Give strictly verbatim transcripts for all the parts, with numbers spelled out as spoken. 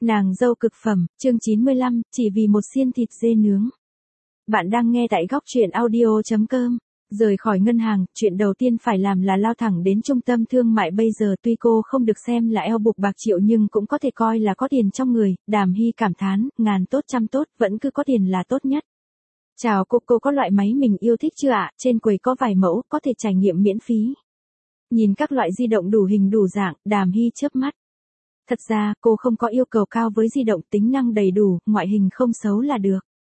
Nàng dâu cực phẩm, chương chín mươi lăm, chỉ vì một xiên thịt dê nướng. Bạn đang nghe tại góc truyện audio chấm com. Rời khỏi ngân hàng, chuyện đầu tiên phải làm là lao thẳng đến trung tâm thương mại bây giờ. Tuy cô không được xem là eo bục bạc triệu nhưng cũng có thể coi là có tiền trong người. Đàm Hy cảm thán, ngàn tốt trăm tốt, vẫn cứ có tiền là tốt nhất. Chào cô, cô có loại máy mình yêu thích chưa ạ? Trên quầy có vài mẫu, có thể trải nghiệm miễn phí. Nhìn các loại di động đủ hình đủ dạng, Đàm Hy chớp mắt. Thật ra, cô không có yêu cầu cao với di động, tính năng đầy đủ, ngoại hình không xấu là được.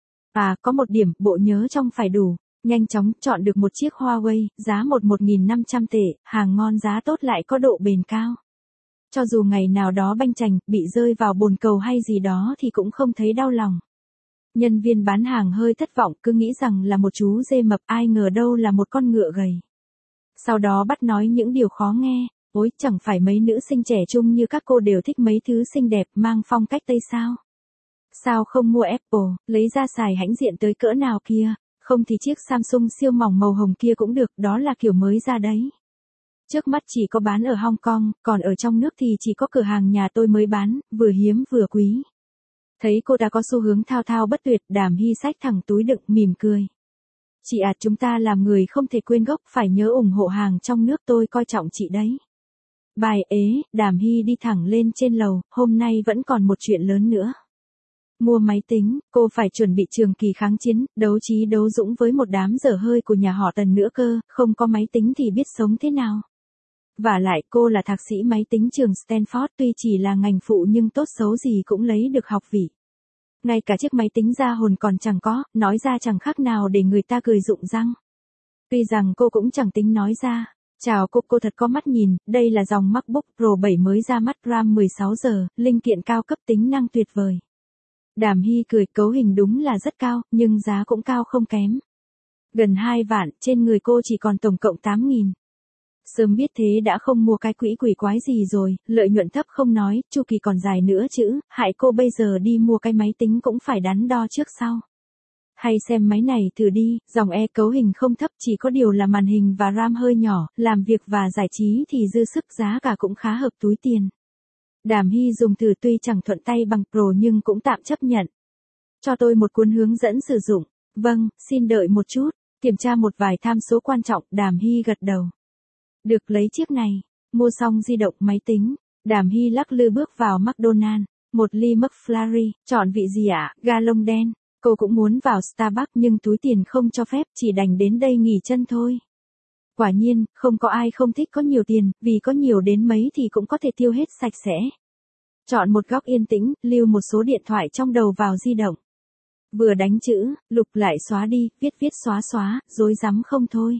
À, có một điểm, bộ nhớ trong phải đủ. Nhanh chóng, chọn được một chiếc Huawei, giá một nghìn năm trăm tệ, hàng ngon giá tốt lại có độ bền cao. Cho dù ngày nào đó banh chành, bị rơi vào bồn cầu hay gì đó thì cũng không thấy đau lòng. Nhân viên bán hàng hơi thất vọng, cứ nghĩ rằng là một chú dê mập, ai ngờ đâu là một con ngựa gầy. Sau đó bắt nói những điều khó nghe. Ôi, chẳng phải mấy nữ sinh trẻ trung như các cô đều thích mấy thứ xinh đẹp mang phong cách Tây sao? Sao không mua Apple, lấy ra xài hãnh diện tới cỡ nào kia, không thì chiếc Samsung siêu mỏng màu hồng kia cũng được, đó là kiểu mới ra đấy. Trước mắt chỉ có bán ở Hong Kong, còn ở trong nước thì chỉ có cửa hàng nhà tôi mới bán, vừa hiếm vừa quý. Thấy cô đã có xu hướng thao thao bất tuyệt, Đàm Hy xách thẳng túi đựng, mỉm cười. Chị à, chúng ta làm người không thể quên gốc, phải nhớ ủng hộ hàng trong nước, tôi coi trọng chị đấy. Bài ế, Đàm Hy đi thẳng lên trên lầu, hôm nay vẫn còn một chuyện lớn nữa. Mua máy tính, cô phải chuẩn bị trường kỳ kháng chiến, đấu trí đấu dũng với một đám dở hơi của nhà họ Tần nữa cơ, không có máy tính thì biết sống thế nào. Vả lại cô là thạc sĩ máy tính trường Stanford, tuy chỉ là ngành phụ nhưng tốt xấu gì cũng lấy được học vị. Ngay cả chiếc máy tính ra hồn còn chẳng có, nói ra chẳng khác nào để người ta cười rụng răng. Tuy rằng cô cũng chẳng tính nói ra. Chào cô, cô thật có mắt nhìn, đây là dòng MacBook Pro bảy mới ra mắt, RAM mười sáu giờ, linh kiện cao cấp, tính năng tuyệt vời. Đàm Hy cười, cấu hình đúng là rất cao, nhưng giá cũng cao không kém. Gần hai vạn, trên người cô chỉ còn tổng cộng tám nghìn. Sớm biết thế đã không mua cái quỹ quỷ quái gì rồi, lợi nhuận thấp không nói, chu kỳ còn dài nữa chứ, hại cô bây giờ đi mua cái máy tính cũng phải đắn đo trước sau. Hay xem máy này thử đi, dòng E cấu hình không thấp, chỉ có điều là màn hình và RAM hơi nhỏ, làm việc và giải trí thì dư sức, giá cả cũng khá hợp túi tiền. Đàm Hy dùng thử, tuy chẳng thuận tay bằng Pro nhưng cũng tạm chấp nhận. Cho tôi một cuốn hướng dẫn sử dụng. Vâng, xin đợi một chút, kiểm tra một vài tham số quan trọng, Đàm Hy gật đầu. Được, lấy chiếc này. Mua xong di động máy tính, Đàm Hy lắc lư bước vào McDonald's. Một ly McFlurry, chọn vị gì ạ? Ga lông đen. Cô cũng muốn vào Starbucks nhưng túi tiền không cho phép, chỉ đành đến đây nghỉ chân thôi. Quả nhiên, không có ai không thích có nhiều tiền, vì có nhiều đến mấy thì cũng có thể tiêu hết sạch sẽ. Chọn một góc yên tĩnh, lưu một số điện thoại trong đầu vào di động. Vừa đánh chữ, lục lại xóa đi, viết viết xóa xóa, rối rắm không thôi.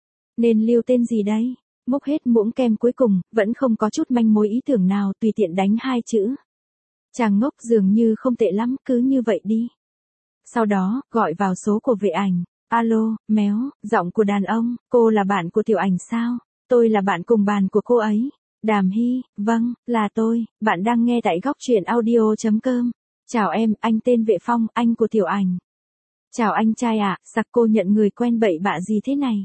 Nên lưu tên gì đây? Múc hết muỗng kem cuối cùng, vẫn không có chút manh mối ý tưởng nào, tùy tiện đánh hai chữ. Chàng ngốc dường như không tệ lắm, cứ như vậy đi. Sau đó, gọi vào số của vệ ảnh. Alo, méo, giọng của đàn ông, cô là bạn của Tiểu Ảnh sao? Tôi là bạn cùng bàn của cô ấy. Đàm Hy, vâng, là tôi, bạn đang nghe tại góc truyện audio chấm com. Chào em, anh tên Vệ Phong, anh của Tiểu Ảnh. Chào anh trai ạ, à, sặc cô nhận người quen bậy bạ gì thế này?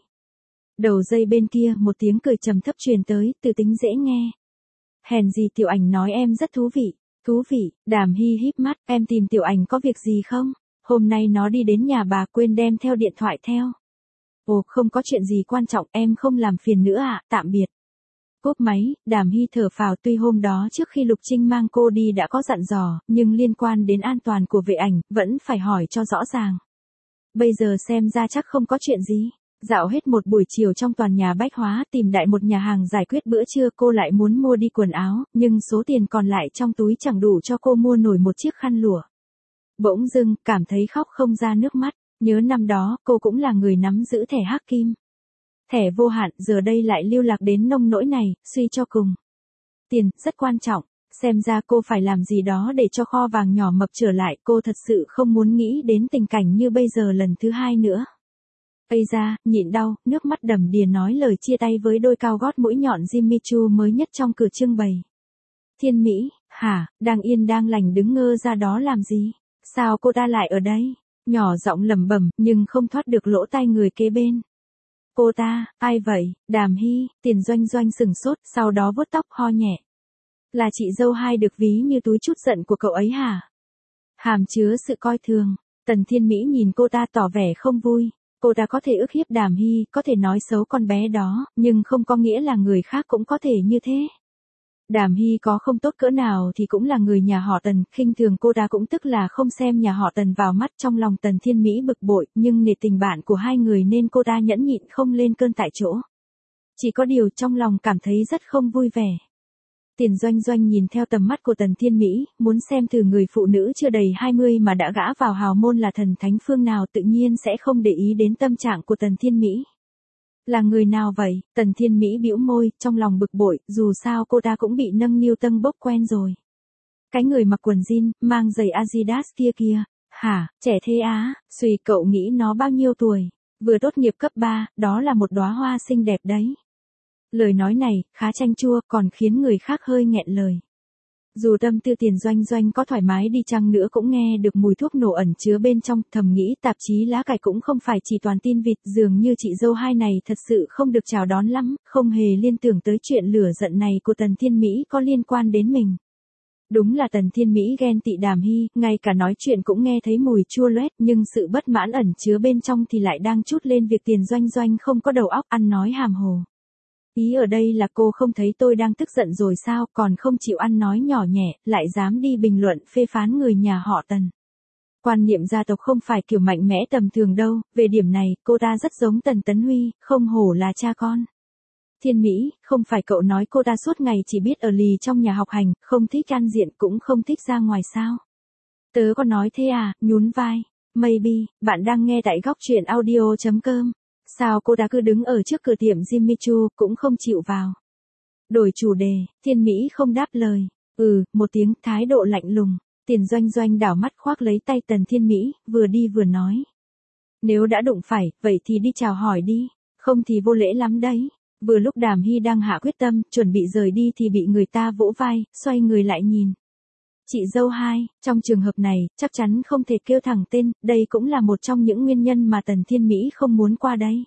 Đầu dây bên kia, một tiếng cười trầm thấp truyền tới, từ tính dễ nghe. Hèn gì Tiểu Ảnh nói em rất thú vị. Thú vị, Đàm Hy híp mắt, em tìm Tiểu Ảnh có việc gì không? Hôm nay nó đi đến nhà bà, quên đem theo điện thoại theo. Ồ, không có chuyện gì quan trọng, em không làm phiền nữa ạ, à, tạm biệt. Cúp máy, Đàm Hy thở phào, tuy hôm đó trước khi Lục Trinh mang cô đi đã có dặn dò, nhưng liên quan đến an toàn của vệ ảnh, vẫn phải hỏi cho rõ ràng. Bây giờ xem ra chắc không có chuyện gì. Dạo hết một buổi chiều trong toàn nhà bách hóa, tìm đại một nhà hàng giải quyết bữa trưa, cô lại muốn mua đi quần áo, nhưng số tiền còn lại trong túi chẳng đủ cho cô mua nổi một chiếc khăn lụa. Bỗng dưng, cảm thấy khóc không ra nước mắt, nhớ năm đó, cô cũng là người nắm giữ thẻ hắc kim. Thẻ vô hạn, giờ đây lại lưu lạc đến nông nỗi này, suy cho cùng. Tiền, rất quan trọng, xem ra cô phải làm gì đó để cho kho vàng nhỏ mập trở lại, cô thật sự không muốn nghĩ đến tình cảnh như bây giờ lần thứ hai nữa. Ây da, nhịn đau, nước mắt đầm đìa nói lời chia tay với đôi cao gót mũi nhọn Jimmy Choo mới nhất trong cửa trưng bày. Thiên Mỹ, hả, đang yên đang lành đứng ngơ ra đó làm gì? Sao cô ta lại ở đây? Nhỏ giọng lẩm bẩm, nhưng không thoát được lỗ tai người kế bên. Cô ta, ai vậy? Đàm Hy, Tiền Doanh Doanh sừng sốt, sau đó vuốt tóc ho nhẹ. Là chị dâu hai được ví như túi trút giận của cậu ấy hả? Hàm chứa sự coi thường. Tần Thiên Mỹ nhìn cô ta tỏ vẻ không vui. Cô ta có thể ức hiếp Đàm Hy, có thể nói xấu con bé đó, nhưng không có nghĩa là người khác cũng có thể như thế. Đàm Hy có không tốt cỡ nào thì cũng là người nhà họ Tần, khinh thường cô ta cũng tức là không xem nhà họ Tần vào mắt. Trong lòng Tần Thiên Mỹ bực bội, nhưng nể tình bạn của hai người nên cô ta nhẫn nhịn không lên cơn tại chỗ. Chỉ có điều trong lòng cảm thấy rất không vui vẻ. Tiền Doanh Doanh nhìn theo tầm mắt của Tần Thiên Mỹ, muốn xem thử người phụ nữ chưa đầy hai mươi mà đã gã vào hào môn là thần thánh phương nào, tự nhiên sẽ không để ý đến tâm trạng của Tần Thiên Mỹ. Là người nào vậy? Tần Thiên Mỹ bĩu môi, trong lòng bực bội, dù sao cô ta cũng bị nâng niu tâng bốc quen rồi. Cái người mặc quần jean, mang giày Adidas kia kia, hả, trẻ thế á, suy cậu nghĩ nó bao nhiêu tuổi? Vừa tốt nghiệp cấp ba, đó là một đóa hoa xinh đẹp đấy. Lời nói này, khá chanh chua, còn khiến người khác hơi nghẹn lời. Dù tâm tư Tiền Doanh Doanh có thoải mái đi chăng nữa cũng nghe được mùi thuốc nổ ẩn chứa bên trong, thầm nghĩ tạp chí lá cải cũng không phải chỉ toàn tin vịt, dường như chị dâu hai này thật sự không được chào đón lắm, không hề liên tưởng tới chuyện lửa giận này của Tần Thiên Mỹ có liên quan đến mình. Đúng là Tần Thiên Mỹ ghen tị Đàm Hy, ngay cả nói chuyện cũng nghe thấy mùi chua loét, nhưng sự bất mãn ẩn chứa bên trong thì lại đang trút lên việc Tiền Doanh Doanh không có đầu óc, ăn nói hàm hồ. Ý ở đây là cô không thấy tôi đang tức giận rồi sao, còn không chịu ăn nói nhỏ nhẹ, lại dám đi bình luận phê phán người nhà họ Tần. Quan niệm gia tộc không phải kiểu mạnh mẽ tầm thường đâu, về điểm này, cô ta rất giống Tần Tấn Huy, không hổ là cha con. Thiên Mỹ, không phải cậu nói cô ta suốt ngày chỉ biết ở lì trong nhà học hành, không thích ăn diện cũng không thích ra ngoài sao? Tớ có nói thế à, nhún vai. Maybe, bạn đang nghe tại góc truyện audio chấm com. Sao cô ta cứ đứng ở trước cửa tiệm Jimmy Choo, cũng không chịu vào. Đổi chủ đề, Thiên Mỹ không đáp lời. Ừ, một tiếng, thái độ lạnh lùng. Tiền Doanh Doanh đảo mắt khoác lấy tay Tần Thiên Mỹ, vừa đi vừa nói. Nếu đã đụng phải, vậy thì đi chào hỏi đi, không thì vô lễ lắm đấy. Vừa lúc Đàm Hy đang hạ quyết tâm, chuẩn bị rời đi thì bị người ta vỗ vai, xoay người lại nhìn. Chị dâu hai, trong trường hợp này, chắc chắn không thể kêu thẳng tên, đây cũng là một trong những nguyên nhân mà Tần Thiên Mỹ không muốn qua đây.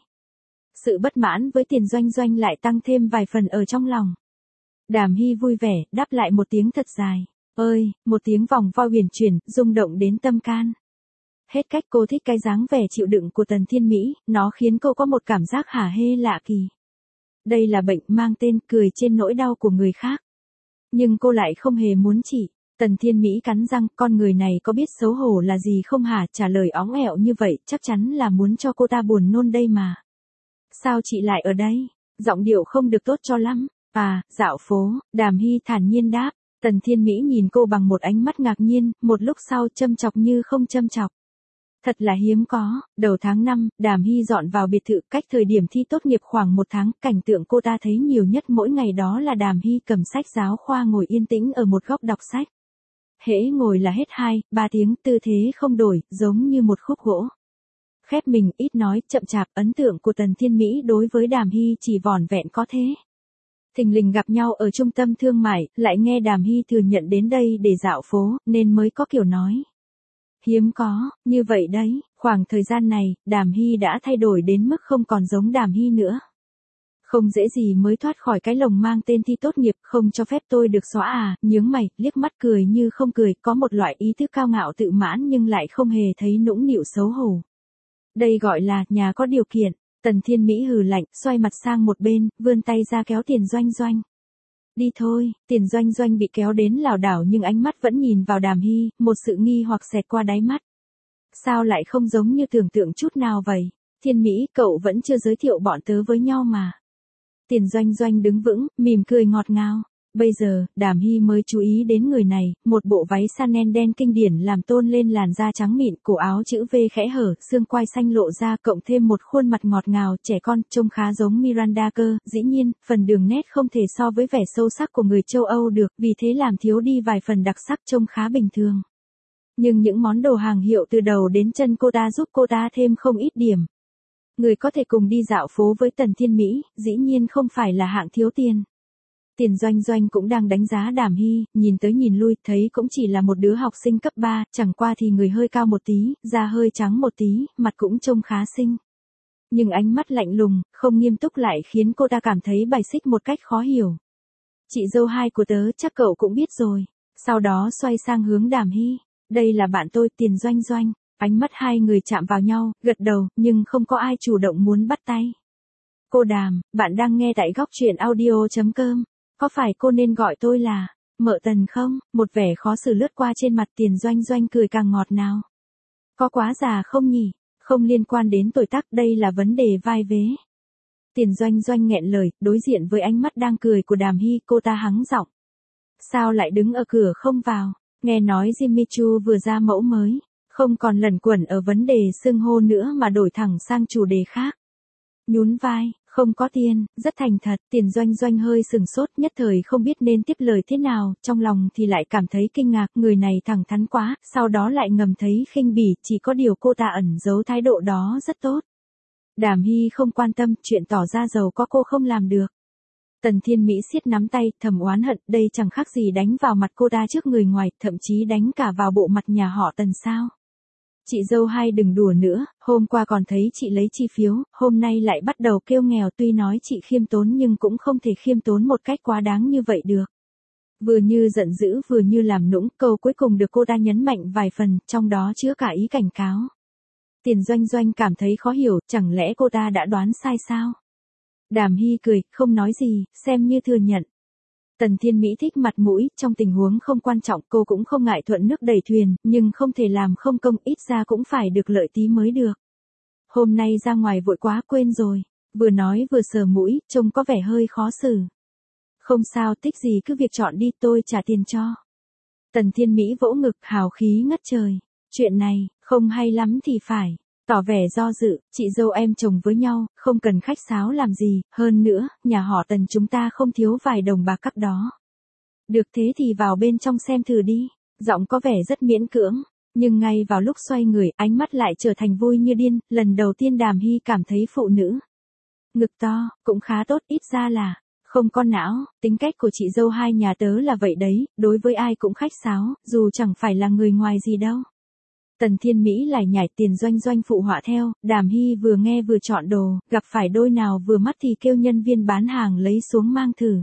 Sự bất mãn với Tiền Doanh Doanh lại tăng thêm vài phần ở trong lòng. Đàm Hy vui vẻ, đáp lại một tiếng thật dài. Ơi, một tiếng vòng vo huyền chuyển, rung động đến tâm can. Hết cách cô thích cái dáng vẻ chịu đựng của Tần Thiên Mỹ, nó khiến cô có một cảm giác hả hê lạ kỳ. Đây là bệnh mang tên cười trên nỗi đau của người khác. Nhưng cô lại không hề muốn chỉ. Tần Thiên Mỹ cắn răng, con người này có biết xấu hổ là gì không hả, trả lời óng ẹo như vậy, chắc chắn là muốn cho cô ta buồn nôn đây mà. Sao chị lại ở đây? Giọng điệu không được tốt cho lắm. À, dạo phố, Đàm Hy thản nhiên đáp. Tần Thiên Mỹ nhìn cô bằng một ánh mắt ngạc nhiên, một lúc sau châm chọc như không châm chọc. Thật là hiếm có, đầu tháng năm, Đàm Hy dọn vào biệt thự, cách thời điểm thi tốt nghiệp khoảng một tháng, cảnh tượng cô ta thấy nhiều nhất mỗi ngày đó là Đàm Hy cầm sách giáo khoa ngồi yên tĩnh ở một góc đọc sách. Hễ ngồi là hết hai, ba tiếng, tư thế không đổi, giống như một khúc gỗ. Khép mình, ít nói, chậm chạp, ấn tượng của Tần Thiên Mỹ đối với Đàm Hy chỉ vỏn vẹn có thế. Thình lình gặp nhau ở trung tâm thương mại, lại nghe Đàm Hy thừa nhận đến đây để dạo phố, nên mới có kiểu nói. Hiếm có, như vậy đấy, khoảng thời gian này, Đàm Hy đã thay đổi đến mức không còn giống Đàm Hy nữa. Không dễ gì mới thoát khỏi cái lồng mang tên thi tốt nghiệp, không cho phép tôi được xóa à, nhướng mày, liếc mắt cười như không cười, có một loại ý thức cao ngạo tự mãn nhưng lại không hề thấy nũng nịu xấu hổ. Đây gọi là, nhà có điều kiện. Tần Thiên Mỹ hừ lạnh, xoay mặt sang một bên, vươn tay ra kéo Tiền Doanh Doanh. Đi thôi, Tiền Doanh Doanh bị kéo đến lảo đảo nhưng ánh mắt vẫn nhìn vào Đàm Hy, một sự nghi hoặc xẹt qua đáy mắt. Sao lại không giống như tưởng tượng chút nào vậy? Thiên Mỹ, cậu vẫn chưa giới thiệu bọn tớ với nhau mà. Tiền Doanh Doanh đứng vững, mỉm cười ngọt ngào. Bây giờ, Đàm Hy mới chú ý đến người này, một bộ váy Chanel đen kinh điển làm tôn lên làn da trắng mịn, cổ áo chữ V khẽ hở, xương quai xanh lộ ra, cộng thêm một khuôn mặt ngọt ngào, trẻ con, trông khá giống Miranda cơ. Dĩ nhiên, phần đường nét không thể so với vẻ sâu sắc của người châu Âu được, vì thế làm thiếu đi vài phần đặc sắc, trông khá bình thường. Nhưng những món đồ hàng hiệu từ đầu đến chân cô ta giúp cô ta thêm không ít điểm. Người có thể cùng đi dạo phố với Tần Thiên Mỹ, dĩ nhiên không phải là hạng thiếu tiền. Tiền Doanh Doanh cũng đang đánh giá Đàm Hy, nhìn tới nhìn lui, thấy cũng chỉ là một đứa học sinh cấp ba, chẳng qua thì người hơi cao một tí, da hơi trắng một tí, mặt cũng trông khá xinh. Nhưng ánh mắt lạnh lùng, không nghiêm túc lại khiến cô ta cảm thấy bài xích một cách khó hiểu. Chị dâu hai của tớ chắc cậu cũng biết rồi. Sau đó xoay sang hướng Đàm Hy. Đây là bạn tôi, Tiền Doanh Doanh. Ánh mắt hai người chạm vào nhau, gật đầu, nhưng không có ai chủ động muốn bắt tay. Cô Đàm, bạn đang nghe tại góc truyện audio.com. Có phải cô nên gọi tôi là Mợ Tần không? Một vẻ khó xử lướt qua trên mặt Tiền Doanh Doanh, cười càng ngọt ngào. Có quá già không nhỉ? Không liên quan đến tuổi tác, đây là vấn đề vai vế. Tiền Doanh Doanh nghẹn lời, đối diện với ánh mắt đang cười của Đàm Hy, cô ta hắng giọng. Sao lại đứng ở cửa không vào? Nghe nói Jimmy Choo vừa ra mẫu mới, không còn lẩn quẩn ở vấn đề xưng hô nữa mà đổi thẳng sang chủ đề khác. Nhún vai, không có tiền, rất thành thật. Tiền Doanh Doanh hơi sừng sốt, nhất thời không biết nên tiếp lời thế nào, trong lòng thì lại cảm thấy kinh ngạc, người này thẳng thắn quá, sau đó lại ngầm thấy khinh bỉ, chỉ có điều cô ta ẩn giấu thái độ đó rất tốt. Đàm Hy không quan tâm, chuyện tỏ ra giàu có cô không làm được. Tần Thiên Mỹ siết nắm tay, thầm oán hận, đây chẳng khác gì đánh vào mặt cô ta trước người ngoài, thậm chí đánh cả vào bộ mặt nhà họ Tần sao. Chị dâu hai đừng đùa nữa, hôm qua còn thấy chị lấy chi phiếu, hôm nay lại bắt đầu kêu nghèo, tuy nói chị khiêm tốn nhưng cũng không thể khiêm tốn một cách quá đáng như vậy được. Vừa như giận dữ vừa như làm nũng, câu cuối cùng được cô ta nhấn mạnh vài phần, trong đó chứa cả ý cảnh cáo. Tiền Doanh Doanh cảm thấy khó hiểu, chẳng lẽ cô ta đã đoán sai sao? Đàm Hy cười, không nói gì, xem như thừa nhận. Tần Thiên Mỹ thích mặt mũi, trong tình huống không quan trọng cô cũng không ngại thuận nước đẩy thuyền, nhưng không thể làm không công, ít ra cũng phải được lợi tí mới được. Hôm nay ra ngoài vội quá quên rồi, vừa nói vừa sờ mũi, trông có vẻ hơi khó xử. Không sao, thích gì cứ việc chọn đi, tôi trả tiền cho. Tần Thiên Mỹ vỗ ngực, hào khí ngất trời. Chuyện này, không hay lắm thì phải. Tỏ vẻ do dự, chị dâu em chồng với nhau, không cần khách sáo làm gì, hơn nữa, nhà họ Tần chúng ta không thiếu vài đồng bạc cắt đó. Được thế thì vào bên trong xem thử đi, giọng có vẻ rất miễn cưỡng, nhưng ngay vào lúc xoay người, ánh mắt lại trở thành vui như điên, lần đầu tiên Đàm Hy cảm thấy phụ nữ. Ngực to, cũng khá tốt, ít ra là, không có não, tính cách của chị dâu hai nhà tớ là vậy đấy, đối với ai cũng khách sáo, dù chẳng phải là người ngoài gì đâu. Tần Thiên Mỹ lại nhảy. Tiền Doanh Doanh phụ họa theo, Đàm Hy vừa nghe vừa chọn đồ, gặp phải đôi nào vừa mắt thì kêu nhân viên bán hàng lấy xuống mang thử.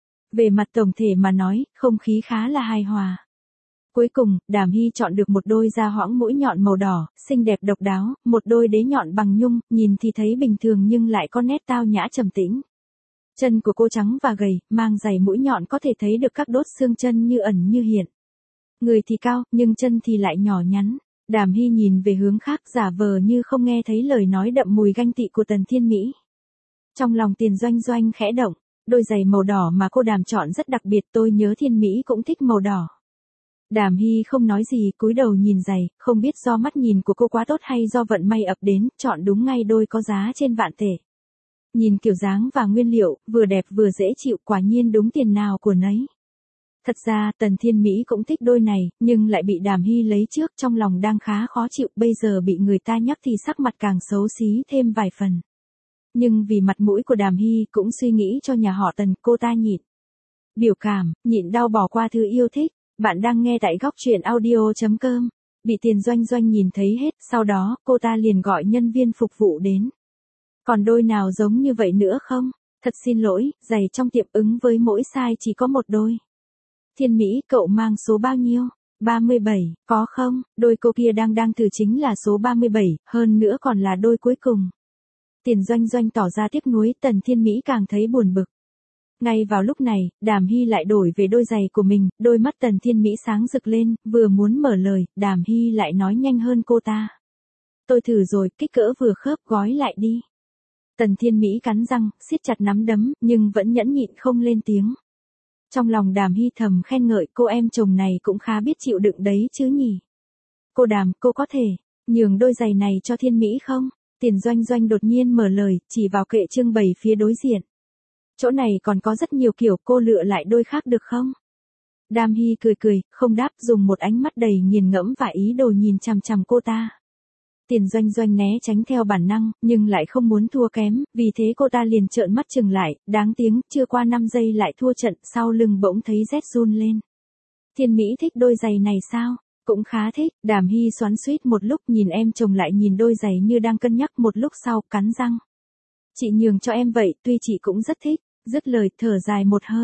Về mặt tổng thể mà nói, không khí khá là hài hòa. Cuối cùng, Đàm Hy chọn được một đôi da hoãng mũi nhọn màu đỏ, xinh đẹp độc đáo, một đôi đế nhọn bằng nhung, nhìn thì thấy bình thường nhưng lại có nét tao nhã trầm tĩnh. Chân của cô trắng và gầy, mang giày mũi nhọn có thể thấy được các đốt xương chân như ẩn như hiện. Người thì cao, nhưng chân thì lại nhỏ nhắn. Đàm Hy nhìn về hướng khác, giả vờ như không nghe thấy lời nói đậm mùi ganh tị của Tần Thiên Mỹ. Trong lòng Tiền Doanh Doanh khẽ động, đôi giày màu đỏ mà cô Đàm chọn rất đặc biệt, tôi nhớ Thiên Mỹ cũng thích màu đỏ. Đàm Hy không nói gì, cúi đầu nhìn giày, không biết do mắt nhìn của cô quá tốt hay do vận may ập đến, chọn đúng ngay đôi có giá trên vạn tệ. Nhìn kiểu dáng và nguyên liệu, vừa đẹp vừa dễ chịu, quả nhiên đúng tiền nào của nấy. Thật ra, Tần Thiên Mỹ cũng thích đôi này, nhưng lại bị Đàm Hy lấy trước, trong lòng đang khá khó chịu, bây giờ bị người ta nhắc thì sắc mặt càng xấu xí thêm vài phần. Nhưng vì mặt mũi của Đàm Hy cũng suy nghĩ cho nhà họ Tần, cô ta nhịn. Biểu cảm, nhịn đau bỏ qua thứ yêu thích. Bạn đang nghe tại góc truyện audio.com. Bị Tiền Doanh Doanh nhìn thấy hết, sau đó, cô ta liền gọi nhân viên phục vụ đến. Còn đôi nào giống như vậy nữa không? Thật xin lỗi, giày trong tiệm ứng với mỗi size chỉ có một đôi. Thiên Mỹ, cậu mang số bao nhiêu? ba mươi bảy, có không? Đôi cô kia đang đang thử chính là số ba mươi bảy, hơn nữa còn là đôi cuối cùng. Tiền Doanh Doanh tỏ ra tiếc nuối, Tần Thiên Mỹ càng thấy buồn bực. Ngay vào lúc này, Đàm Hy lại đổi về đôi giày của mình, đôi mắt Tần Thiên Mỹ sáng rực lên, vừa muốn mở lời, Đàm Hy lại nói nhanh hơn cô ta. Tôi thử rồi, kích cỡ vừa khớp, gói lại đi. Tần Thiên Mỹ cắn răng, siết chặt nắm đấm, nhưng vẫn nhẫn nhịn không lên tiếng. Trong lòng Đàm Hy thầm khen ngợi, cô em chồng này cũng khá biết chịu đựng đấy chứ nhỉ. Cô Đàm, cô có thể nhường đôi giày này cho Thiên Mỹ không? Tiền Doanh Doanh đột nhiên mở lời, chỉ vào kệ trưng bày phía đối diện. Chỗ này còn có rất nhiều kiểu, cô lựa lại đôi khác được không? Đàm Hy cười cười, không đáp, dùng một ánh mắt đầy nghiền ngẫm và ý đồ nhìn chằm chằm cô ta. Tiền Doanh Doanh né tránh theo bản năng, nhưng lại không muốn thua kém, vì thế cô ta liền trợn mắt chừng lại, đáng tiếng, chưa qua năm giây lại thua trận, sau lưng bỗng thấy rét run lên. Thiên Mỹ thích đôi giày này sao? Cũng khá thích. Đàm Hy xoắn xuýt một lúc, nhìn em chồng lại nhìn đôi giày như đang cân nhắc, một lúc sau, cắn răng. Chị nhường cho em vậy, tuy chị cũng rất thích. Dứt lời, thở dài một hơi.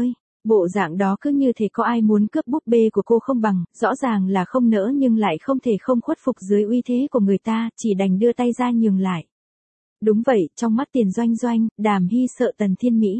Bộ dạng đó cứ như thể có ai muốn cướp búp bê của cô không bằng, rõ ràng là không nỡ nhưng lại không thể không khuất phục dưới uy thế của người ta, chỉ đành đưa tay ra nhường lại. Đúng vậy, trong mắt Tiền Doanh Doanh, Đàm Hy sợ Tần Thiên Mỹ.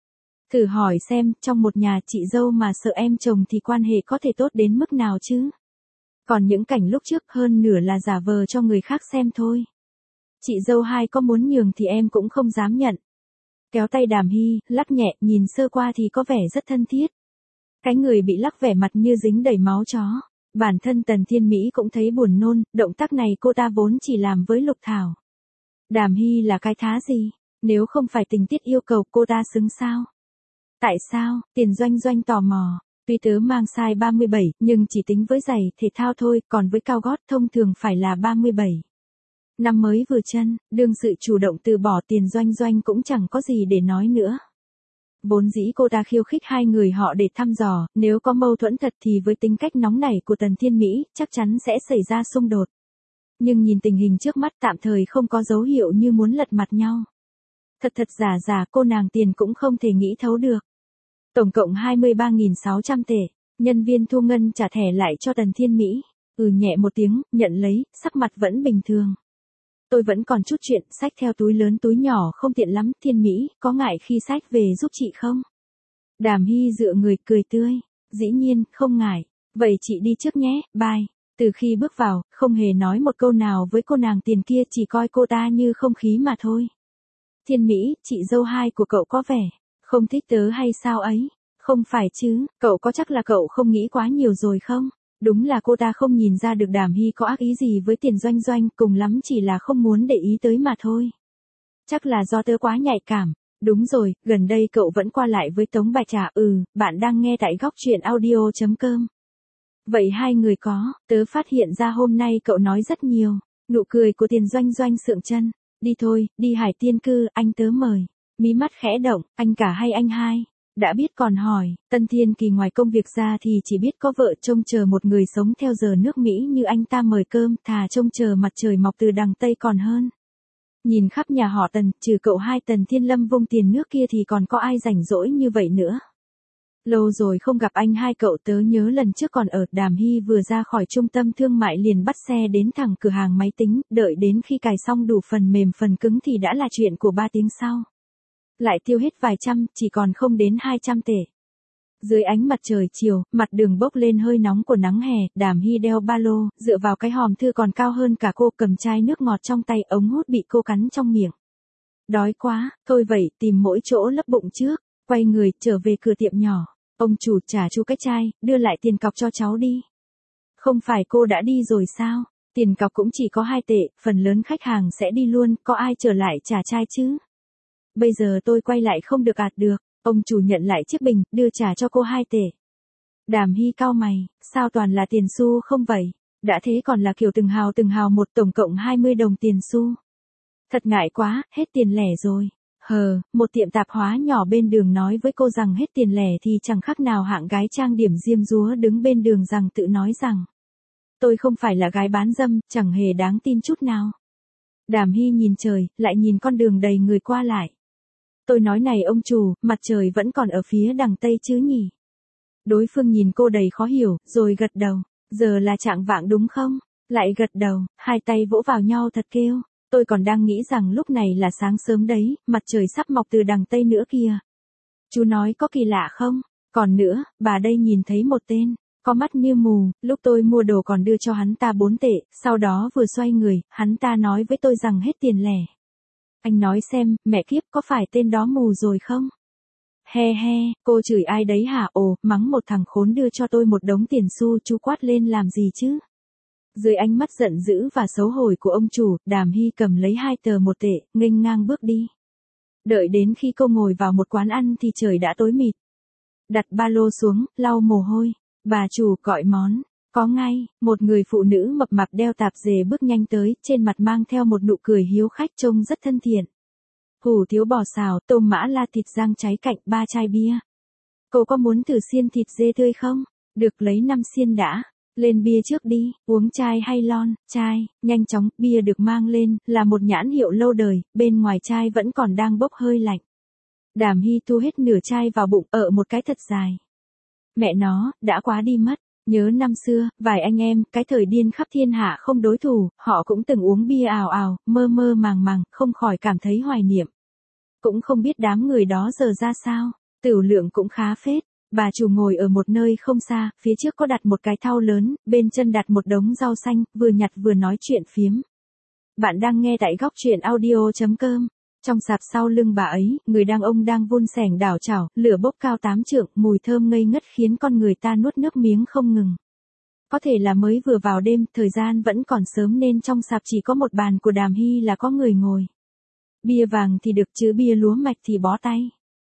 Thử hỏi xem, trong một nhà chị dâu mà sợ em chồng thì quan hệ có thể tốt đến mức nào chứ? Còn những cảnh lúc trước hơn nửa là giả vờ cho người khác xem thôi. Chị dâu hai có muốn nhường thì em cũng không dám nhận. Kéo tay Đàm Hy, lắc nhẹ, nhìn sơ qua thì có vẻ rất thân thiết. Cái người bị lắc vẻ mặt như dính đầy máu chó. Bản thân Tần Thiên Mỹ cũng thấy buồn nôn, động tác này cô ta vốn chỉ làm với Lục Thảo. Đàm Hy là cái thá gì? Nếu không phải tình tiết yêu cầu cô ta xứng sao? Tại sao? Tiền Doanh Doanh tò mò. Tuy tớ mang size ba mươi bảy, nhưng chỉ tính với giày thể thao thôi, còn với cao gót thông thường phải là ba mươi bảy. Năm mới vừa chân, đương sự chủ động từ bỏ Tiền Doanh Doanh cũng chẳng có gì để nói nữa. Vốn dĩ cô ta khiêu khích hai người họ để thăm dò, nếu có mâu thuẫn thật thì với tính cách nóng nảy của Tần Thiên Mỹ, chắc chắn sẽ xảy ra xung đột. Nhưng nhìn tình hình trước mắt tạm thời không có dấu hiệu như muốn lật mặt nhau. Thật thật giả giả cô nàng Tiền cũng không thể nghĩ thấu được. Tổng cộng hai mươi ba nghìn sáu trăm tệ, nhân viên thu ngân trả thẻ lại cho Tần Thiên Mỹ. Ừ nhẹ một tiếng, nhận lấy, sắc mặt vẫn bình thường. Tôi vẫn còn chút chuyện, xách theo túi lớn túi nhỏ không tiện lắm, Thiên Mỹ, có ngại khi xách về giúp chị không? Đàm Hy dựa người cười tươi, dĩ nhiên, không ngại, vậy chị đi trước nhé, bye. Từ khi bước vào, không hề nói một câu nào với cô nàng Tiền kia, chỉ coi cô ta như không khí mà thôi. Thiên Mỹ, chị dâu hai của cậu có vẻ không thích tớ hay sao ấy? Không phải chứ, cậu có chắc là cậu không nghĩ quá nhiều rồi không? Đúng là cô ta không nhìn ra được Đàm Hy có ác ý gì với Tiền Doanh Doanh, cùng lắm chỉ là không muốn để ý tới mà thôi. Chắc là do tớ quá nhạy cảm. Đúng rồi, gần đây cậu vẫn qua lại với Tống Bạch Trà. Ừ, bạn đang nghe tại góc truyện audio chấm com. Vậy hai người có, tớ phát hiện ra hôm nay cậu nói rất nhiều. Nụ cười của Tiền Doanh Doanh sượng chân. Đi thôi, đi Hải Tiên Cư, anh tớ mời. Mí mắt khẽ động, anh cả hay anh hai? Đã biết còn hỏi, Tân Thiên Kỳ ngoài công việc ra thì chỉ biết có vợ trông chờ một người sống theo giờ nước Mỹ như anh ta mời cơm, thà trông chờ mặt trời mọc từ đằng Tây còn hơn. Nhìn khắp nhà họ Tần, trừ cậu hai Tần Thiên Lâm vung tiền nước kia thì còn có ai rảnh rỗi như vậy nữa. Lâu rồi không gặp anh hai cậu, tớ nhớ lần trước còn ở. Đàm Hy vừa ra khỏi trung tâm thương mại liền bắt xe đến thẳng cửa hàng máy tính, đợi đến khi cài xong đủ phần mềm phần cứng thì đã là chuyện của ba tiếng sau. Lại tiêu hết vài trăm, chỉ còn không đến hai trăm tệ. Dưới ánh mặt trời chiều, mặt đường bốc lên hơi nóng của nắng hè, Đàm Hy đeo ba lô, dựa vào cái hòm thư còn cao hơn cả cô, cầm chai nước ngọt trong tay, ống hút bị cô cắn trong miệng. Đói quá, thôi vậy, tìm mỗi chỗ lấp bụng trước, quay người, trở về cửa tiệm nhỏ. Ông chủ trả chú cái chai, đưa lại tiền cọc cho cháu đi. Không phải cô đã đi rồi sao? Tiền cọc cũng chỉ có hai tệ, phần lớn khách hàng sẽ đi luôn, có ai trở lại trả chai chứ? Bây giờ tôi quay lại không được ạt được. Ông chủ nhận lại chiếc bình, đưa trả cho cô hai tệ. Đàm Hy cau mày, sao toàn là tiền xu không vậy? Đã thế còn là kiểu từng hào từng hào một, tổng cộng hai mươi đồng tiền xu. Thật ngại quá, hết tiền lẻ rồi. Hờ, một tiệm tạp hóa nhỏ bên đường nói với cô rằng hết tiền lẻ thì chẳng khác nào hạng gái trang điểm diêm dúa đứng bên đường rằng tự nói rằng tôi không phải là gái bán dâm, chẳng hề đáng tin chút nào. Đàm Hy nhìn trời, lại nhìn con đường đầy người qua lại. Tôi nói này ông chủ, mặt trời vẫn còn ở phía đằng Tây chứ nhỉ? Đối phương nhìn cô đầy khó hiểu, rồi gật đầu. Giờ là chạng vạng đúng không? Lại gật đầu, hai tay vỗ vào nhau thật kêu. Tôi còn đang nghĩ rằng lúc này là sáng sớm đấy, mặt trời sắp mọc từ đằng Tây nữa kìa. Chú nói có kỳ lạ không? Còn nữa, bà đây nhìn thấy một tên, có mắt như mù, lúc tôi mua đồ còn đưa cho hắn ta bốn tệ, sau đó vừa xoay người, hắn ta nói với tôi rằng hết tiền lẻ. Anh nói xem, mẹ kiếp có phải tên đó mù rồi không? He he, cô chửi ai đấy hả? Ồ, mắng một thằng khốn đưa cho tôi một đống tiền xu, chú quát lên làm gì chứ? Dưới ánh mắt giận dữ và xấu hổ của ông chủ, Đàm Hy cầm lấy hai tờ một tệ, nghênh ngang bước đi. Đợi đến khi cô ngồi vào một quán ăn thì trời đã tối mịt. Đặt ba lô xuống, lau mồ hôi. Bà chủ gọi món. Có ngay, một người phụ nữ mập mạp đeo tạp dề bước nhanh tới, trên mặt mang theo một nụ cười hiếu khách trông rất thân thiện. Hủ tiếu bò xào, tôm mã la, thịt rang cháy cạnh, ba chai bia. Cô có muốn thử xiên thịt dê tươi không? Được, lấy năm xiên đã. Lên bia trước đi, uống chai hay lon? Chai, nhanh chóng, bia được mang lên, là một nhãn hiệu lâu đời, bên ngoài chai vẫn còn đang bốc hơi lạnh. Đàm Hy thu hết nửa chai vào bụng, ợ một cái thật dài. Mẹ nó, đã quá đi mất. Nhớ năm xưa, vài anh em, cái thời điên khắp thiên hạ không đối thủ, họ cũng từng uống bia ào ào, mơ mơ màng màng, không khỏi cảm thấy hoài niệm. Cũng không biết đám người đó giờ ra sao, tửu lượng cũng khá phết. Bà chủ ngồi ở một nơi không xa, phía trước có đặt một cái thau lớn, bên chân đặt một đống rau xanh, vừa nhặt vừa nói chuyện phiếm. Bạn đang nghe tại góc truyện audio chấm com. Trong sạp sau lưng bà ấy, người đàn ông đang vun sẻng đảo chảo, lửa bốc cao tám trượng, mùi thơm ngây ngất khiến con người ta nuốt nước miếng không ngừng. Có thể là mới vừa vào đêm, thời gian vẫn còn sớm nên trong sạp chỉ có một bàn của Đàm Hy là có người ngồi. Bia vàng thì được chứ bia lúa mạch thì bó tay.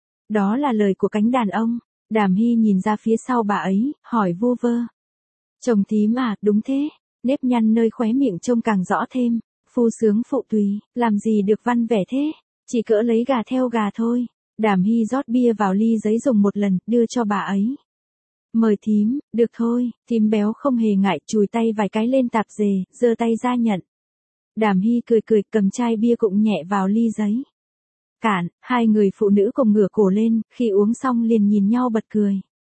Đó là lời của cánh đàn ông. Đàm Hy nhìn ra phía sau bà ấy, hỏi vu vơ. Chồng thím à, đúng thế, nếp nhăn nơi khóe miệng trông càng rõ thêm. Phu sướng phụ tùy, làm gì được văn vẻ thế, chỉ cỡ lấy gà theo gà thôi. Đàm Hy rót bia vào ly giấy dùng một lần, đưa cho bà ấy. Mời thím, được thôi, thím béo không hề ngại, chùi tay vài cái lên tạp dề, giơ tay ra nhận. Đàm Hy cười cười, cầm chai bia cụng nhẹ vào ly giấy. Cạn, hai người phụ nữ cùng ngửa cổ lên, khi uống xong liền nhìn nhau bật cười.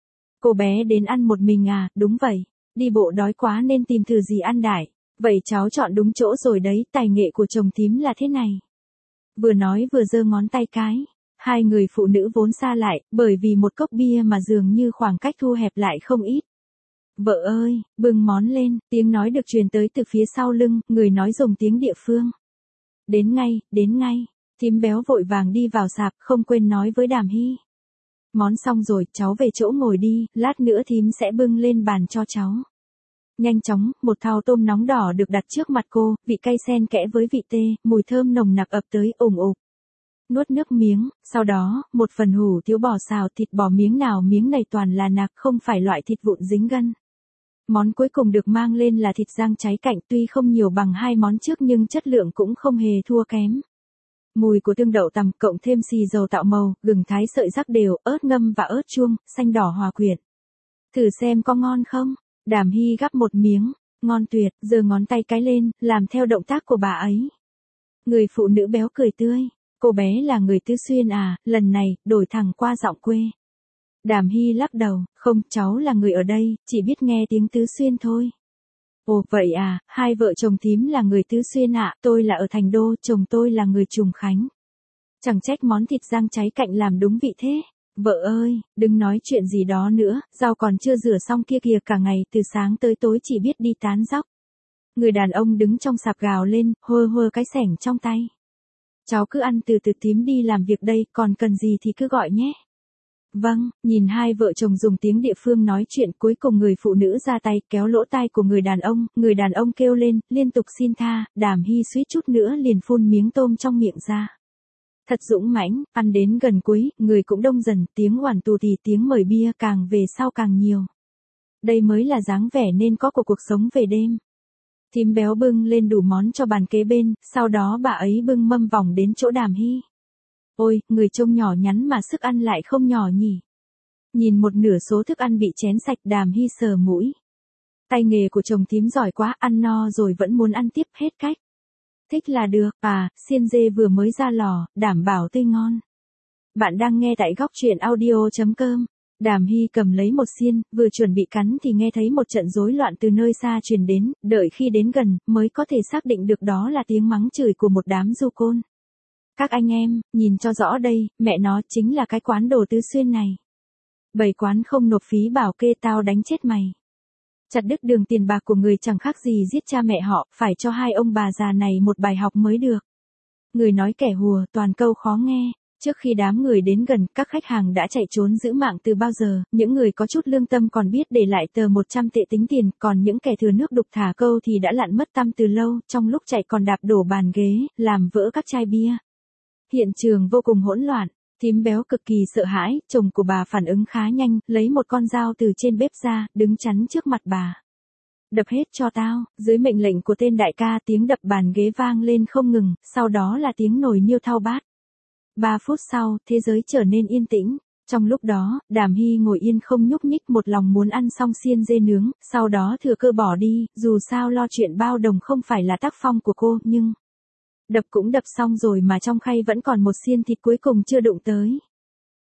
Cô bé đến ăn một mình à, đúng vậy, đi bộ đói quá nên tìm thử gì ăn đại. Vậy cháu chọn đúng chỗ rồi đấy, tài nghệ của chồng thím là thế này. Vừa nói vừa giơ ngón tay cái. Hai người phụ nữ vốn xa lại, bởi vì một cốc bia mà dường như khoảng cách thu hẹp lại không ít. Vợ ơi, bưng món lên, tiếng nói được truyền tới từ phía sau lưng, người nói dùng tiếng địa phương. Đến ngay, đến ngay, thím béo vội vàng đi vào sạp, không quên nói với Đàm Hy. Món xong rồi, cháu về chỗ ngồi đi, lát nữa thím sẽ bưng lên bàn cho cháu. Nhanh chóng, một thau tôm nóng đỏ được đặt trước mặt cô, vị cay xen kẽ với vị tê, mùi thơm nồng nặc ập tới, ủng ục. Nuốt nước miếng, sau đó, một phần hủ tiếu bò xào, thịt bò miếng nào miếng này toàn là nạc, không phải loại thịt vụn dính gân. Món cuối cùng được mang lên là thịt rang cháy cạnh, tuy không nhiều bằng hai món trước nhưng chất lượng cũng không hề thua kém. Mùi của tương đậu tằm cộng thêm xì dầu tạo màu, gừng thái sợi rắc đều, ớt ngâm và ớt chuông, xanh đỏ hòa quyện. Thử xem có ngon không? Đàm Hy gắp một miếng, ngon tuyệt, giơ ngón tay cái lên, làm theo động tác của bà ấy. Người phụ nữ béo cười tươi, cô bé là người Tứ Xuyên à, lần này, đổi thẳng qua giọng quê. Đàm Hy lắc đầu, không, cháu là người ở đây, chỉ biết nghe tiếng Tứ Xuyên thôi. Ồ, vậy à, hai vợ chồng thím là người Tứ Xuyên ạ, à, tôi là ở Thành Đô, chồng tôi là người Trùng Khánh. Chẳng trách món thịt rang cháy cạnh làm đúng vị thế. Vợ ơi, đừng nói chuyện gì đó nữa, rau còn chưa rửa xong kia kìa, cả ngày từ sáng tới tối chỉ biết đi tán dóc. Người đàn ông đứng trong sạp gào lên, hơ hơ cái xẻng trong tay. Cháu cứ ăn từ từ, thím đi làm việc đây, còn cần gì thì cứ gọi nhé. Vâng, nhìn hai vợ chồng dùng tiếng địa phương nói chuyện, cuối cùng người phụ nữ ra tay kéo lỗ tai của người đàn ông, người đàn ông kêu lên, liên tục xin tha, Đàm Hy suýt chút nữa liền phun miếng tôm trong miệng ra. Thật dũng mãnh, ăn đến gần cuối, người cũng đông dần, tiếng oản tù thì tiếng mời bia càng về sau càng nhiều. Đây mới là dáng vẻ nên có của cuộc sống về đêm. Thím béo bưng lên đủ món cho bàn kế bên, sau đó bà ấy bưng mâm vòng đến chỗ Đàm Hy. Ôi, người trông nhỏ nhắn mà sức ăn lại không nhỏ nhỉ. Nhìn một nửa số thức ăn bị chén sạch, Đàm Hy sờ mũi. Tay nghề của chồng thím giỏi quá, ăn no rồi vẫn muốn ăn tiếp, hết cách. Thích là được, à, xiên dê vừa mới ra lò, đảm bảo tươi ngon. Bạn đang nghe tại góc truyện audio chấm com. Đàm Hy cầm lấy một xiên, vừa chuẩn bị cắn thì nghe thấy một trận rối loạn từ nơi xa truyền đến, đợi khi đến gần, mới có thể xác định được đó là tiếng mắng chửi của một đám du côn. Các anh em, nhìn cho rõ đây, mẹ nó chính là cái quán đồ Tứ Xuyên này. Bày quán không nộp phí bảo kê tao đánh chết mày. Chặt đứt đường tiền bạc của người chẳng khác gì giết cha mẹ họ, phải cho hai ông bà già này một bài học mới được. Người nói kẻ hùa, toàn câu khó nghe. Trước khi đám người đến gần, các khách hàng đã chạy trốn giữ mạng từ bao giờ, những người có chút lương tâm còn biết để lại tờ một trăm tệ tính tiền, còn những kẻ thừa nước đục thả câu thì đã lặn mất tăm từ lâu, trong lúc chạy còn đạp đổ bàn ghế, làm vỡ các chai bia. Hiện trường vô cùng hỗn loạn. Thím béo cực kỳ sợ hãi, chồng của bà phản ứng khá nhanh, lấy một con dao từ trên bếp ra, đứng chắn trước mặt bà. Đập hết cho tao, dưới mệnh lệnh của tên đại ca, tiếng đập bàn ghế vang lên không ngừng, sau đó là tiếng nồi niêu thau bát. Ba phút sau, thế giới trở nên yên tĩnh. Trong lúc đó, Đàm Hy ngồi yên không nhúc nhích, một lòng muốn ăn xong xiên dê nướng, sau đó thừa cơ bỏ đi, dù sao lo chuyện bao đồng không phải là tác phong của cô, nhưng... Đập cũng đập xong rồi mà trong khay vẫn còn một xiên thịt cuối cùng chưa đụng tới.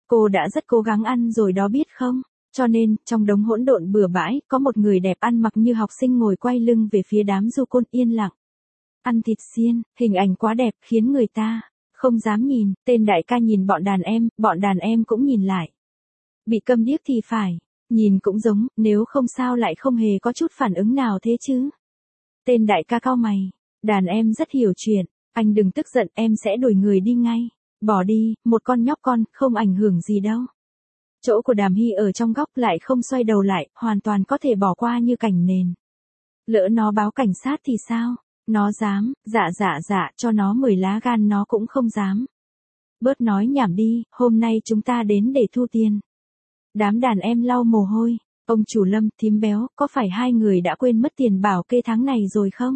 Cô đã rất cố gắng ăn rồi đó biết không? Cho nên, trong đống hỗn độn bừa bãi, có một người đẹp ăn mặc như học sinh ngồi quay lưng về phía đám du côn yên lặng. Ăn thịt xiên, hình ảnh quá đẹp khiến người ta không dám nhìn, tên đại ca nhìn bọn đàn em, bọn đàn em cũng nhìn lại. Bị câm điếc thì phải, nhìn cũng giống, nếu không sao lại không hề có chút phản ứng nào thế chứ. Tên đại ca cau mày, đàn em rất hiểu chuyện, anh đừng tức giận em sẽ đuổi người đi ngay. Bỏ đi, một con nhóc con, không ảnh hưởng gì đâu. Chỗ của Đàm Hy ở trong góc lại không xoay đầu lại, hoàn toàn có thể bỏ qua như cảnh nền. Lỡ nó báo cảnh sát thì sao? Nó dám, dạ dạ dạ, cho nó mười lá gan nó cũng không dám. Bớt nói nhảm đi, hôm nay chúng ta đến để thu tiền. Đám đàn em lau mồ hôi, ông chủ Lâm, thím béo, có phải hai người đã quên mất tiền bảo kê tháng này rồi không?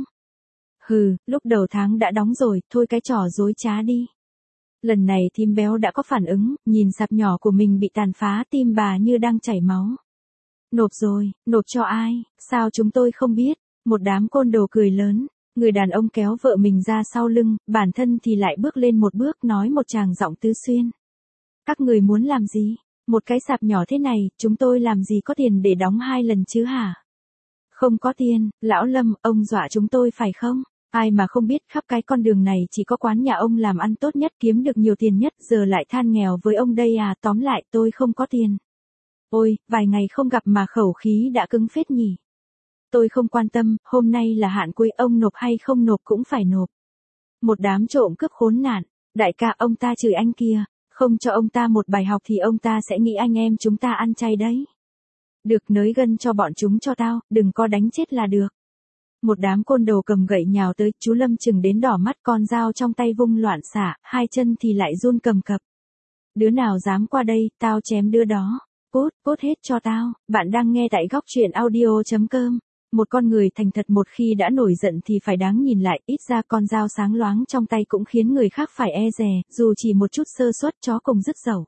Hừ, lúc đầu tháng đã đóng rồi, thôi cái trò dối trá đi. Lần này thím béo đã có phản ứng, nhìn sạp nhỏ của mình bị tàn phá, tim bà như đang chảy máu. Nộp rồi, nộp cho ai, sao chúng tôi không biết, một đám côn đồ cười lớn, người đàn ông kéo vợ mình ra sau lưng, bản thân thì lại bước lên một bước nói một tràng giọng tứ xuyên. Các người muốn làm gì, một cái sạp nhỏ thế này, chúng tôi làm gì có tiền để đóng hai lần chứ hả? Không có tiền, lão Lâm, ông dọa chúng tôi phải không? Ai mà không biết khắp cái con đường này chỉ có quán nhà ông làm ăn tốt nhất kiếm được nhiều tiền nhất giờ lại than nghèo với ông đây à, tóm lại tôi không có tiền. Ôi, vài ngày không gặp mà khẩu khí đã cứng phết nhỉ. Tôi không quan tâm, hôm nay là hạn cuối ông nộp hay không nộp cũng phải nộp. Một đám trộm cướp khốn nạn, đại ca ông ta chửi anh kia, không cho ông ta một bài học thì ông ta sẽ nghĩ anh em chúng ta ăn chay đấy. Được nới gân cho bọn chúng cho tao, đừng có đánh chết là được. Một đám côn đồ cầm gậy nhào tới, chú Lâm chừng đến đỏ mắt, con dao trong tay vung loạn xả, hai chân thì lại run cầm cập. Đứa nào dám qua đây, tao chém đứa đó. Cút, cút hết cho tao, bạn đang nghe tại góc truyện audio.com. Một con người thành thật một khi đã nổi giận thì phải đáng nhìn lại, ít ra con dao sáng loáng trong tay cũng khiến người khác phải e dè, dù chỉ một chút sơ suất chó cùng dứt dẩu.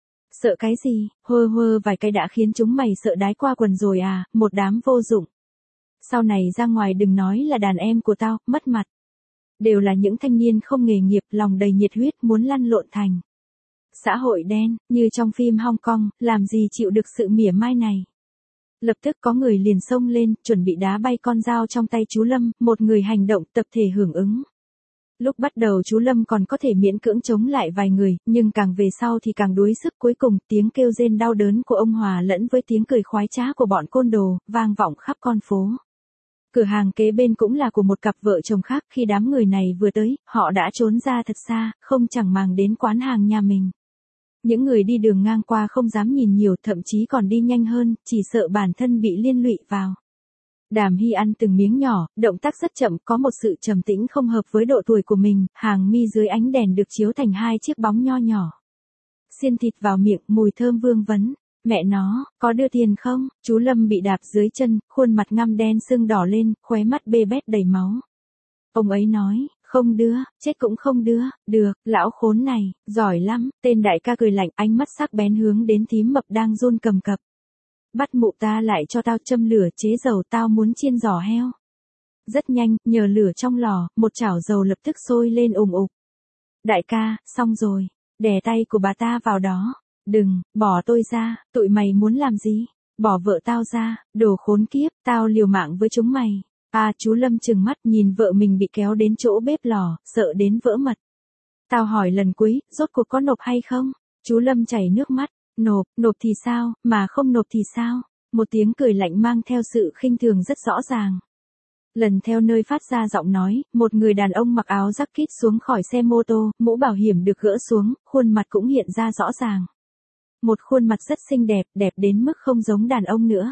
Sợ cái gì, hơ hơ vài cái đã khiến chúng mày sợ đái qua quần rồi à, một đám vô dụng. Sau này ra ngoài đừng nói là đàn em của tao, mất mặt. Đều là những thanh niên không nghề nghiệp, lòng đầy nhiệt huyết muốn lăn lộn thành xã hội đen, như trong phim Hong Kong, làm gì chịu được sự mỉa mai này. Lập tức có người liền xông lên, chuẩn bị đá bay con dao trong tay chú Lâm, một người hành động tập thể hưởng ứng. Lúc bắt đầu chú Lâm còn có thể miễn cưỡng chống lại vài người, nhưng càng về sau thì càng đuối sức, cuối cùng tiếng kêu rên đau đớn của ông hòa lẫn với tiếng cười khoái trá của bọn côn đồ, vang vọng khắp con phố. Cửa hàng kế bên cũng là của một cặp vợ chồng khác, khi đám người này vừa tới, họ đã trốn ra thật xa, không chẳng màng đến quán hàng nhà mình. Những người đi đường ngang qua không dám nhìn nhiều, thậm chí còn đi nhanh hơn, chỉ sợ bản thân bị liên lụy vào. Đàm Hy ăn từng miếng nhỏ, động tác rất chậm, có một sự trầm tĩnh không hợp với độ tuổi của mình, hàng mi dưới ánh đèn được chiếu thành hai chiếc bóng nho nhỏ. Xiên thịt vào miệng, mùi thơm vương vấn. Mẹ nó, có đưa tiền không? Chú Lâm bị đạp dưới chân, khuôn mặt ngăm đen sưng đỏ lên, khóe mắt bê bét đầy máu. Ông ấy nói, không đưa, chết cũng không đưa, được, lão khốn này, giỏi lắm, tên đại ca cười lạnh, ánh mắt sắc bén hướng đến thím mập đang run cầm cập. Bắt mụ ta lại cho tao châm lửa chế dầu, tao muốn chiên giò heo. Rất nhanh, nhờ lửa trong lò, một chảo dầu lập tức sôi lên ùng ục. Đại ca, xong rồi, đè tay của bà ta vào đó. Đừng, bỏ tôi ra, tụi mày muốn làm gì? Bỏ vợ tao ra, đồ khốn kiếp, tao liều mạng với chúng mày. À, chú Lâm trừng mắt nhìn vợ mình bị kéo đến chỗ bếp lò, sợ đến vỡ mật. Tao hỏi lần cuối, rốt cuộc có nộp hay không? Chú Lâm chảy nước mắt, nộp, nộp thì sao, mà không nộp thì sao? Một tiếng cười lạnh mang theo sự khinh thường rất rõ ràng. Lần theo nơi phát ra giọng nói, một người đàn ông mặc áo jacket xuống khỏi xe mô tô, mũ bảo hiểm được gỡ xuống, khuôn mặt cũng hiện ra rõ ràng. Một khuôn mặt rất xinh đẹp, đẹp đến mức không giống đàn ông nữa.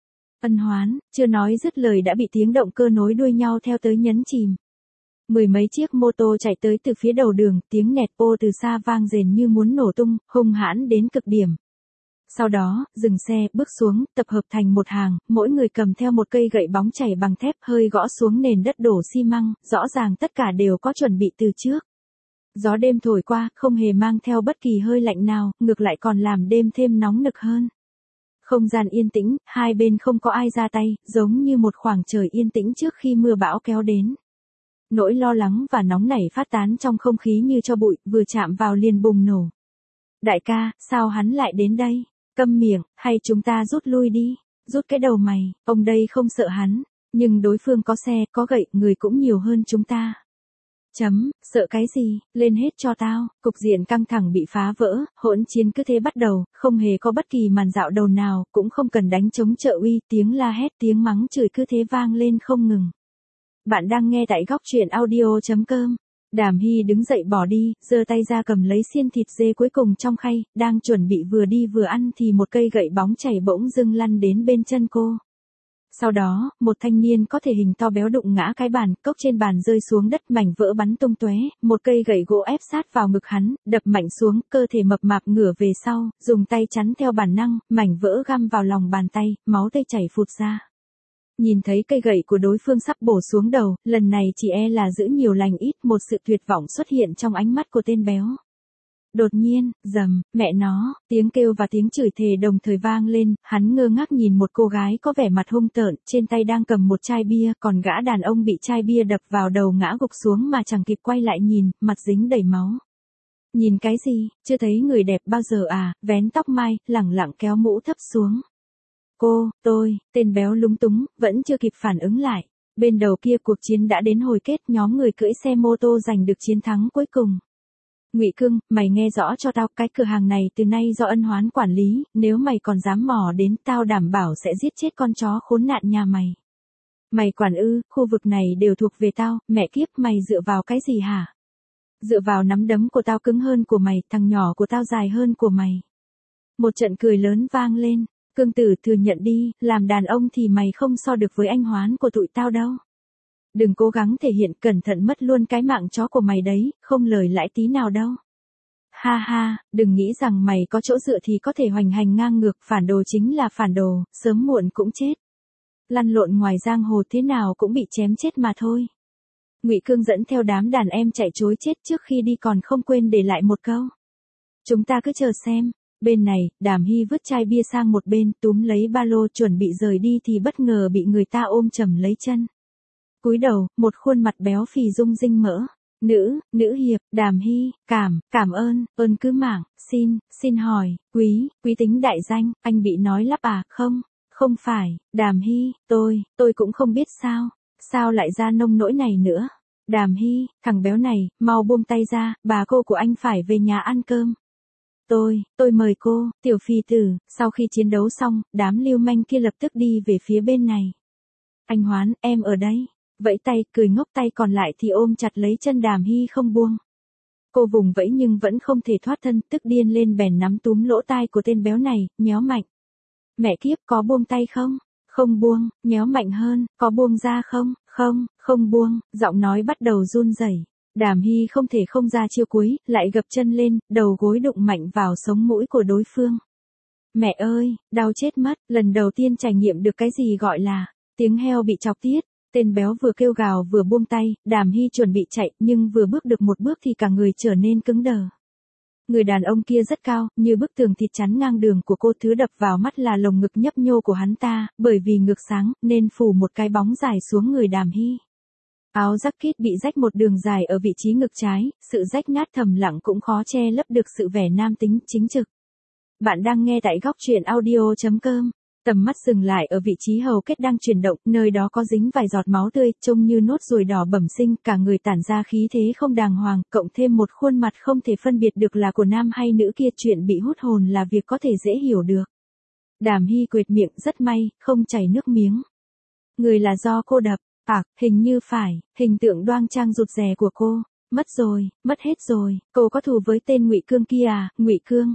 Ân Hoán, chưa nói dứt lời đã bị tiếng động cơ nối đuôi nhau theo tới nhấn chìm. Mười mấy chiếc mô tô chạy tới từ phía đầu đường, tiếng nẹt bô từ xa vang rền như muốn nổ tung, hung hãn đến cực điểm. Sau đó, dừng xe, bước xuống, tập hợp thành một hàng, mỗi người cầm theo một cây gậy bóng chảy bằng thép hơi gõ xuống nền đất đổ xi măng, rõ ràng tất cả đều có chuẩn bị từ trước. Gió đêm thổi qua, không hề mang theo bất kỳ hơi lạnh nào, ngược lại còn làm đêm thêm nóng nực hơn. Không gian yên tĩnh, hai bên không có ai ra tay, giống như một khoảng trời yên tĩnh trước khi mưa bão kéo đến. Nỗi lo lắng và nóng nảy phát tán trong không khí như cho bụi, vừa chạm vào liền bùng nổ. Đại ca, sao hắn lại đến đây? Câm miệng, hay chúng ta rút lui đi? Rút cái đầu mày, ông đây không sợ hắn, nhưng đối phương có xe, có gậy, người cũng nhiều hơn chúng ta. Chấm, sợ cái gì, lên hết cho tao. Cục diện căng thẳng bị phá vỡ, hỗn chiến cứ thế bắt đầu, không hề có bất kỳ màn dạo đầu nào, cũng không cần đánh chống trợ uy, tiếng la hét, tiếng mắng chửi cứ thế vang lên không ngừng. Bạn đang nghe tại góc truyện audio chấm com. Đàm Hy đứng dậy bỏ đi, giơ tay ra cầm lấy xiên thịt dê cuối cùng trong khay, đang chuẩn bị vừa đi vừa ăn thì một cây gậy bóng chảy bỗng dưng lăn đến bên chân cô. Sau đó, một thanh niên có thể hình to béo đụng ngã cái bàn, cốc trên bàn rơi xuống đất, mảnh vỡ bắn tung tóe, một cây gậy gỗ ép sát vào ngực hắn, đập mạnh xuống, cơ thể mập mạp ngửa về sau, dùng tay chắn theo bản năng, mảnh vỡ găm vào lòng bàn tay, máu tươi chảy phụt ra. Nhìn thấy cây gậy của đối phương sắp bổ xuống đầu, lần này chỉ e là giữ nhiều lành ít, một sự tuyệt vọng xuất hiện trong ánh mắt của tên béo. Đột nhiên, rầm, mẹ nó, tiếng kêu và tiếng chửi thề đồng thời vang lên, hắn ngơ ngác nhìn một cô gái có vẻ mặt hung tợn, trên tay đang cầm một chai bia, còn gã đàn ông bị chai bia đập vào đầu ngã gục xuống mà chẳng kịp quay lại nhìn, mặt dính đầy máu. Nhìn cái gì, chưa thấy người đẹp bao giờ à, vén tóc mai, lẳng lặng kéo mũ thấp xuống. Cô, tôi, tên béo lúng túng, vẫn chưa kịp phản ứng lại. Bên đầu kia cuộc chiến đã đến hồi kết, nhóm người cưỡi xe mô tô giành được chiến thắng cuối cùng. Ngụy Cương, mày nghe rõ cho tao, cái cửa hàng này từ nay do Ân Hoán quản lý, nếu mày còn dám mò đến, tao đảm bảo sẽ giết chết con chó khốn nạn nhà mày. Mày quản ư, khu vực này đều thuộc về tao, mẹ kiếp, mày dựa vào cái gì hả? Dựa vào nắm đấm của tao cứng hơn của mày, thằng nhỏ của tao dài hơn của mày. Một trận cười lớn vang lên. Cương tử, thừa nhận đi, làm đàn ông thì mày không so được với anh Hoán của tụi tao đâu. Đừng cố gắng thể hiện, cẩn thận mất luôn cái mạng chó của mày đấy, không lời lãi tí nào đâu. Ha ha, đừng nghĩ rằng mày có chỗ dựa thì có thể hoành hành ngang ngược, phản đồ chính là phản đồ, sớm muộn cũng chết. Lăn lộn ngoài giang hồ thế nào cũng bị chém chết mà thôi. Ngụy Cương dẫn theo đám đàn em chạy trối chết, trước khi đi còn không quên để lại một câu. Chúng ta cứ chờ xem. Bên này, Đàm Hy vứt chai bia sang một bên, túm lấy ba lô chuẩn bị rời đi thì bất ngờ bị người ta ôm chầm lấy chân. Cúi đầu, một khuôn mặt béo phì rung rinh mỡ. Nữ, nữ hiệp, Đàm Hy, cảm, cảm ơn, ơn cứ mảng, xin, xin hỏi, quý, quý tính đại danh, anh bị nói lắp à, không, không phải, Đàm Hy, tôi, tôi cũng không biết sao, sao lại ra nông nỗi này nữa. Đàm Hy, thằng béo này, mau buông tay ra, bà cô của anh phải về nhà ăn cơm. Tôi, tôi mời cô, tiểu phi tử, sau khi chiến đấu xong, đám lưu manh kia lập tức đi về phía bên này. Anh Hoán, em ở đây. Vẫy tay, cười ngốc, tay còn lại thì ôm chặt lấy chân Đàm Hy không buông. Cô vùng vẫy nhưng vẫn không thể thoát thân, tức điên lên bèn nắm túm lỗ tai của tên béo này, nhéo mạnh. Mẹ kiếp, có buông tay không? Không buông, nhéo mạnh hơn, có buông ra không? Không, không buông, giọng nói bắt đầu run rẩy. Đàm Hy không thể không ra chiêu cuối, lại gập chân lên, đầu gối đụng mạnh vào sống mũi của đối phương. Mẹ ơi, đau chết mất, lần đầu tiên trải nghiệm được cái gì gọi là tiếng heo bị chọc tiết. Tên béo vừa kêu gào vừa buông tay, Đàm Hy chuẩn bị chạy, nhưng vừa bước được một bước thì cả người trở nên cứng đờ. Người đàn ông kia rất cao, như bức tường thịt chắn ngang đường của cô, thứ đập vào mắt là lồng ngực nhấp nhô của hắn ta, bởi vì ngực sáng, nên phủ một cái bóng dài xuống người Đàm Hy. Áo jacket bị rách một đường dài ở vị trí ngực trái, sự rách nát thầm lặng cũng khó che lấp được sự vẻ nam tính, chính trực. Bạn đang nghe tại góc truyện audio chấm com. Tầm mắt dừng lại ở vị trí hầu kết đang chuyển động, nơi đó có dính vài giọt máu tươi, trông như nốt ruồi đỏ bẩm sinh, cả người tản ra khí thế không đàng hoàng, cộng thêm một khuôn mặt không thể phân biệt được là của nam hay nữ kia, chuyện bị hút hồn là việc có thể dễ hiểu được. Đàm Hy quệt miệng, rất may, không chảy nước miếng. Người là do cô đập, à, hình như phải, hình tượng đoan trang rụt rè của cô, mất rồi, mất hết rồi, cô có thù với tên Ngụy Cương kia à, Ngụy Cương?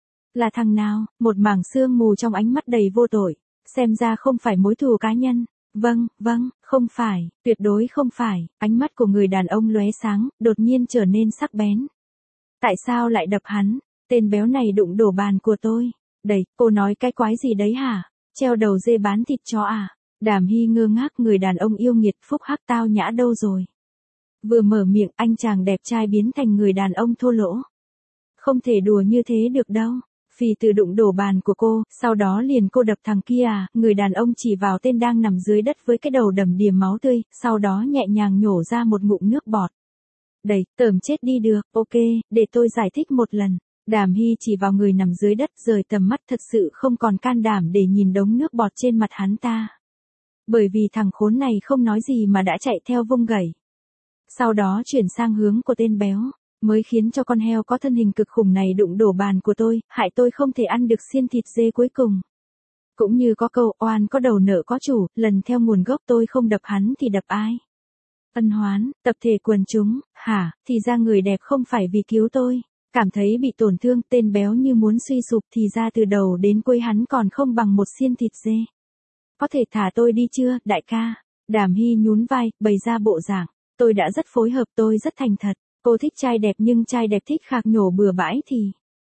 Là thằng nào? Một mảng sương mù trong ánh mắt đầy vô tội, xem ra không phải mối thù cá nhân. Vâng, vâng, không phải, tuyệt đối không phải, ánh mắt của người đàn ông lóe sáng, đột nhiên trở nên sắc bén. Tại sao lại đập hắn? Tên béo này đụng đổ bàn của tôi. Đầy, cô nói cái quái gì đấy hả? Treo đầu dê bán thịt chó à? Đàm Hy ngơ ngác, người đàn ông yêu nghiệt, phúc hắc tao nhã đâu rồi? Vừa mở miệng, anh chàng đẹp trai biến thành người đàn ông thô lỗ. Không thể đùa như thế được đâu. Phì từ đụng đổ bàn của cô, sau đó liền cô đập thằng kia à, người đàn ông chỉ vào tên đang nằm dưới đất với cái đầu đầm đìa máu tươi, sau đó nhẹ nhàng nhổ ra một ngụm nước bọt. Đầy, tởm chết đi được, ok, để tôi giải thích một lần. Đàm Hy chỉ vào người nằm dưới đất rời tầm mắt thật sự không còn can đảm để nhìn đống nước bọt trên mặt hắn ta. Bởi vì thằng khốn này không nói gì mà đã chạy theo vung gậy. Sau đó chuyển sang hướng của tên béo, mới khiến cho con heo có thân hình cực khủng này đụng đổ bàn của tôi, hại tôi không thể ăn được xiên thịt dê cuối cùng. Cũng như có câu oan có đầu nợ có chủ, lần theo nguồn gốc tôi không đập hắn thì đập ai. Ân Hoán, tập thể quần chúng, hả, thì ra người đẹp không phải vì cứu tôi. Cảm thấy bị tổn thương, tên béo như muốn suy sụp thì ra từ đầu đến cuối hắn còn không bằng một xiên thịt dê. Có thể thả tôi đi chưa, đại ca? Đàm Hy nhún vai, bày ra bộ dạng. Tôi đã rất phối hợp, tôi rất thành thật. Cô thích trai đẹp nhưng trai đẹp thích khạc nhổ bừa bãi thì...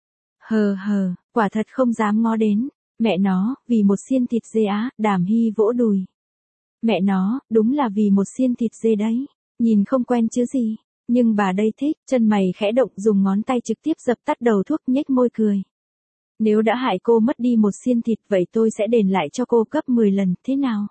Hờ hờ, quả thật không dám ngó đến. Mẹ nó, vì một xiên thịt dê á, Đàm Hy vỗ đùi. Mẹ nó, đúng là vì một xiên thịt dê đấy. Nhìn không quen chứ gì. Nhưng bà đây thích, chân mày khẽ động dùng ngón tay trực tiếp dập tắt đầu thuốc nhếch môi cười. Nếu đã hại cô mất đi một xiên thịt vậy tôi sẽ đền lại cho cô gấp mười lần, thế nào?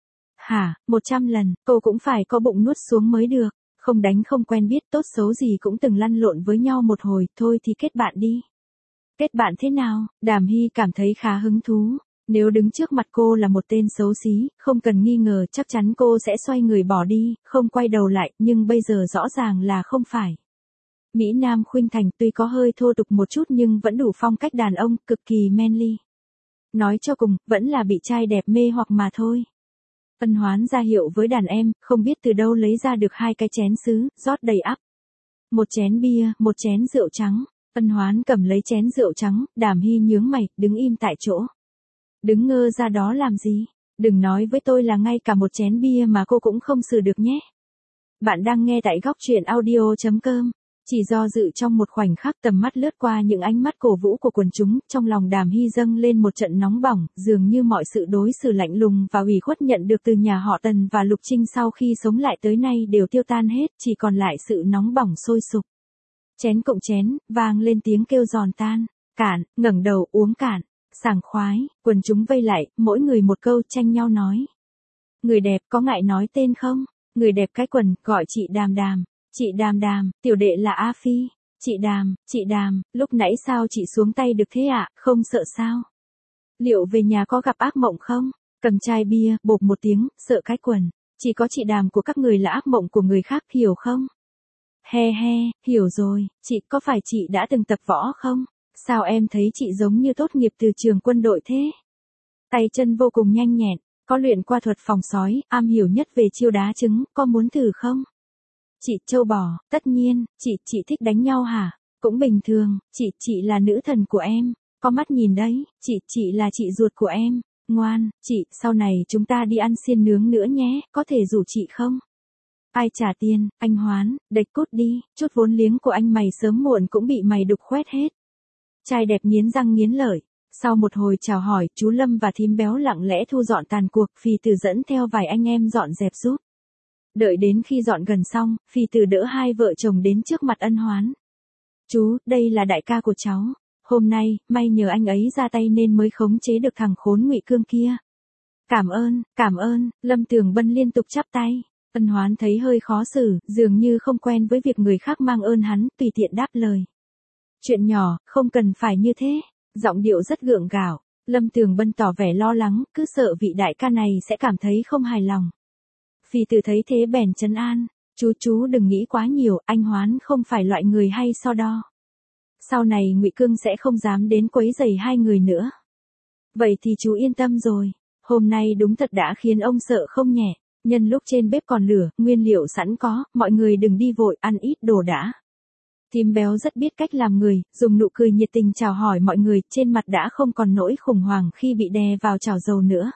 Hả, một trăm lần, cô cũng phải có bụng nuốt xuống mới được. Không đánh không quen biết tốt xấu gì cũng từng lăn lộn với nhau một hồi, thôi thì kết bạn đi. Kết bạn thế nào? Đàm Hy cảm thấy khá hứng thú. Nếu đứng trước mặt cô là một tên xấu xí, không cần nghi ngờ chắc chắn cô sẽ xoay người bỏ đi, không quay đầu lại, nhưng bây giờ rõ ràng là không phải. Mỹ Nam khuynh thành tuy có hơi thô tục một chút nhưng vẫn đủ phong cách đàn ông, cực kỳ manly. Nói cho cùng, vẫn là bị trai đẹp mê hoặc mà thôi. Ân Hoán ra hiệu với đàn em, không biết từ đâu lấy ra được hai cái chén sứ, rót đầy ắp. Một chén bia, một chén rượu trắng. Ân Hoán cầm lấy chén rượu trắng, Đàm Hy nhướng mày, đứng im tại chỗ. Đứng ngơ ra đó làm gì? Đừng nói với tôi là ngay cả một chén bia mà cô cũng không xử được nhé. Bạn đang nghe tại góc truyện audio.com. Chỉ do dự trong một khoảnh khắc tầm mắt lướt qua những ánh mắt cổ vũ của quần chúng, trong lòng Đàm Hy dâng lên một trận nóng bỏng, dường như mọi sự đối xử lạnh lùng và ủy khuất nhận được từ nhà họ Tần và Lục Trinh sau khi sống lại tới nay đều tiêu tan hết, chỉ còn lại sự nóng bỏng sôi sục. Chén cộng chén, vang lên tiếng kêu giòn tan. Cạn, ngẩng đầu uống cạn. Sảng khoái, quần chúng vây lại, mỗi người một câu tranh nhau nói. Người đẹp có ngại nói tên không? Người đẹp cái quần, gọi chị Đàm Đàm. Chị Đàm Đàm, tiểu đệ là A Phi. Chị Đàm, chị Đàm, lúc nãy sao chị xuống tay được thế ạ, à? Không sợ sao? Liệu về nhà có gặp ác mộng không? Cầm chai bia, bộp một tiếng, sợ cái quần. Chỉ có chị Đàm của các người là ác mộng của người khác, hiểu không? He he, hiểu rồi, chị có phải chị đã từng tập võ không? Sao em thấy chị giống như tốt nghiệp từ trường quân đội thế? Tay chân vô cùng nhanh nhẹn, có luyện qua thuật phòng sói, am hiểu nhất về chiêu đá trứng, có muốn thử không? Chị trâu bò, tất nhiên, chị, chị thích đánh nhau hả? Cũng bình thường, chị, chị là nữ thần của em, có mắt nhìn đấy, chị, chị là chị ruột của em, ngoan, chị, sau này chúng ta đi ăn xiên nướng nữa nhé, có thể rủ chị không? Ai trả tiền, anh Hoán, đếch cút đi, chút vốn liếng của anh mày sớm muộn cũng bị mày đục khoét hết. Trai đẹp nghiến răng nghiến lợi. Sau một hồi chào hỏi, chú Lâm và thím béo lặng lẽ thu dọn tàn cuộc, Phì Tử dẫn theo vài anh em dọn dẹp giúp. Đợi đến khi dọn gần xong, Phì Tử đỡ hai vợ chồng đến trước mặt Ân Hoán. Chú, đây là đại ca của cháu. Hôm nay, may nhờ anh ấy ra tay nên mới khống chế được thằng khốn Ngụy Cương kia. Cảm ơn, cảm ơn, Lâm Tường Bân liên tục chắp tay. Ân Hoán thấy hơi khó xử, dường như không quen với việc người khác mang ơn hắn, tùy tiện đáp lời. Chuyện nhỏ, không cần phải như thế. Giọng điệu rất gượng gạo. Lâm Tường Bân tỏ vẻ lo lắng, cứ sợ vị đại ca này sẽ cảm thấy không hài lòng. Phì Tử thấy thế bèn trấn an. Chú chú đừng nghĩ quá nhiều, anh Hoán không phải loại người hay so đo. Sau này Ngụy Cương sẽ không dám đến quấy rầy hai người nữa. Vậy thì chú yên tâm rồi. Hôm nay đúng thật đã khiến ông sợ không nhẹ. Nhân lúc trên bếp còn lửa, nguyên liệu sẵn có, mọi người đừng đi vội, ăn ít đồ đã. Thím béo rất biết cách làm người, dùng nụ cười nhiệt tình chào hỏi mọi người, trên mặt đã không còn nỗi khủng hoảng khi bị đè vào chảo dầu nữa.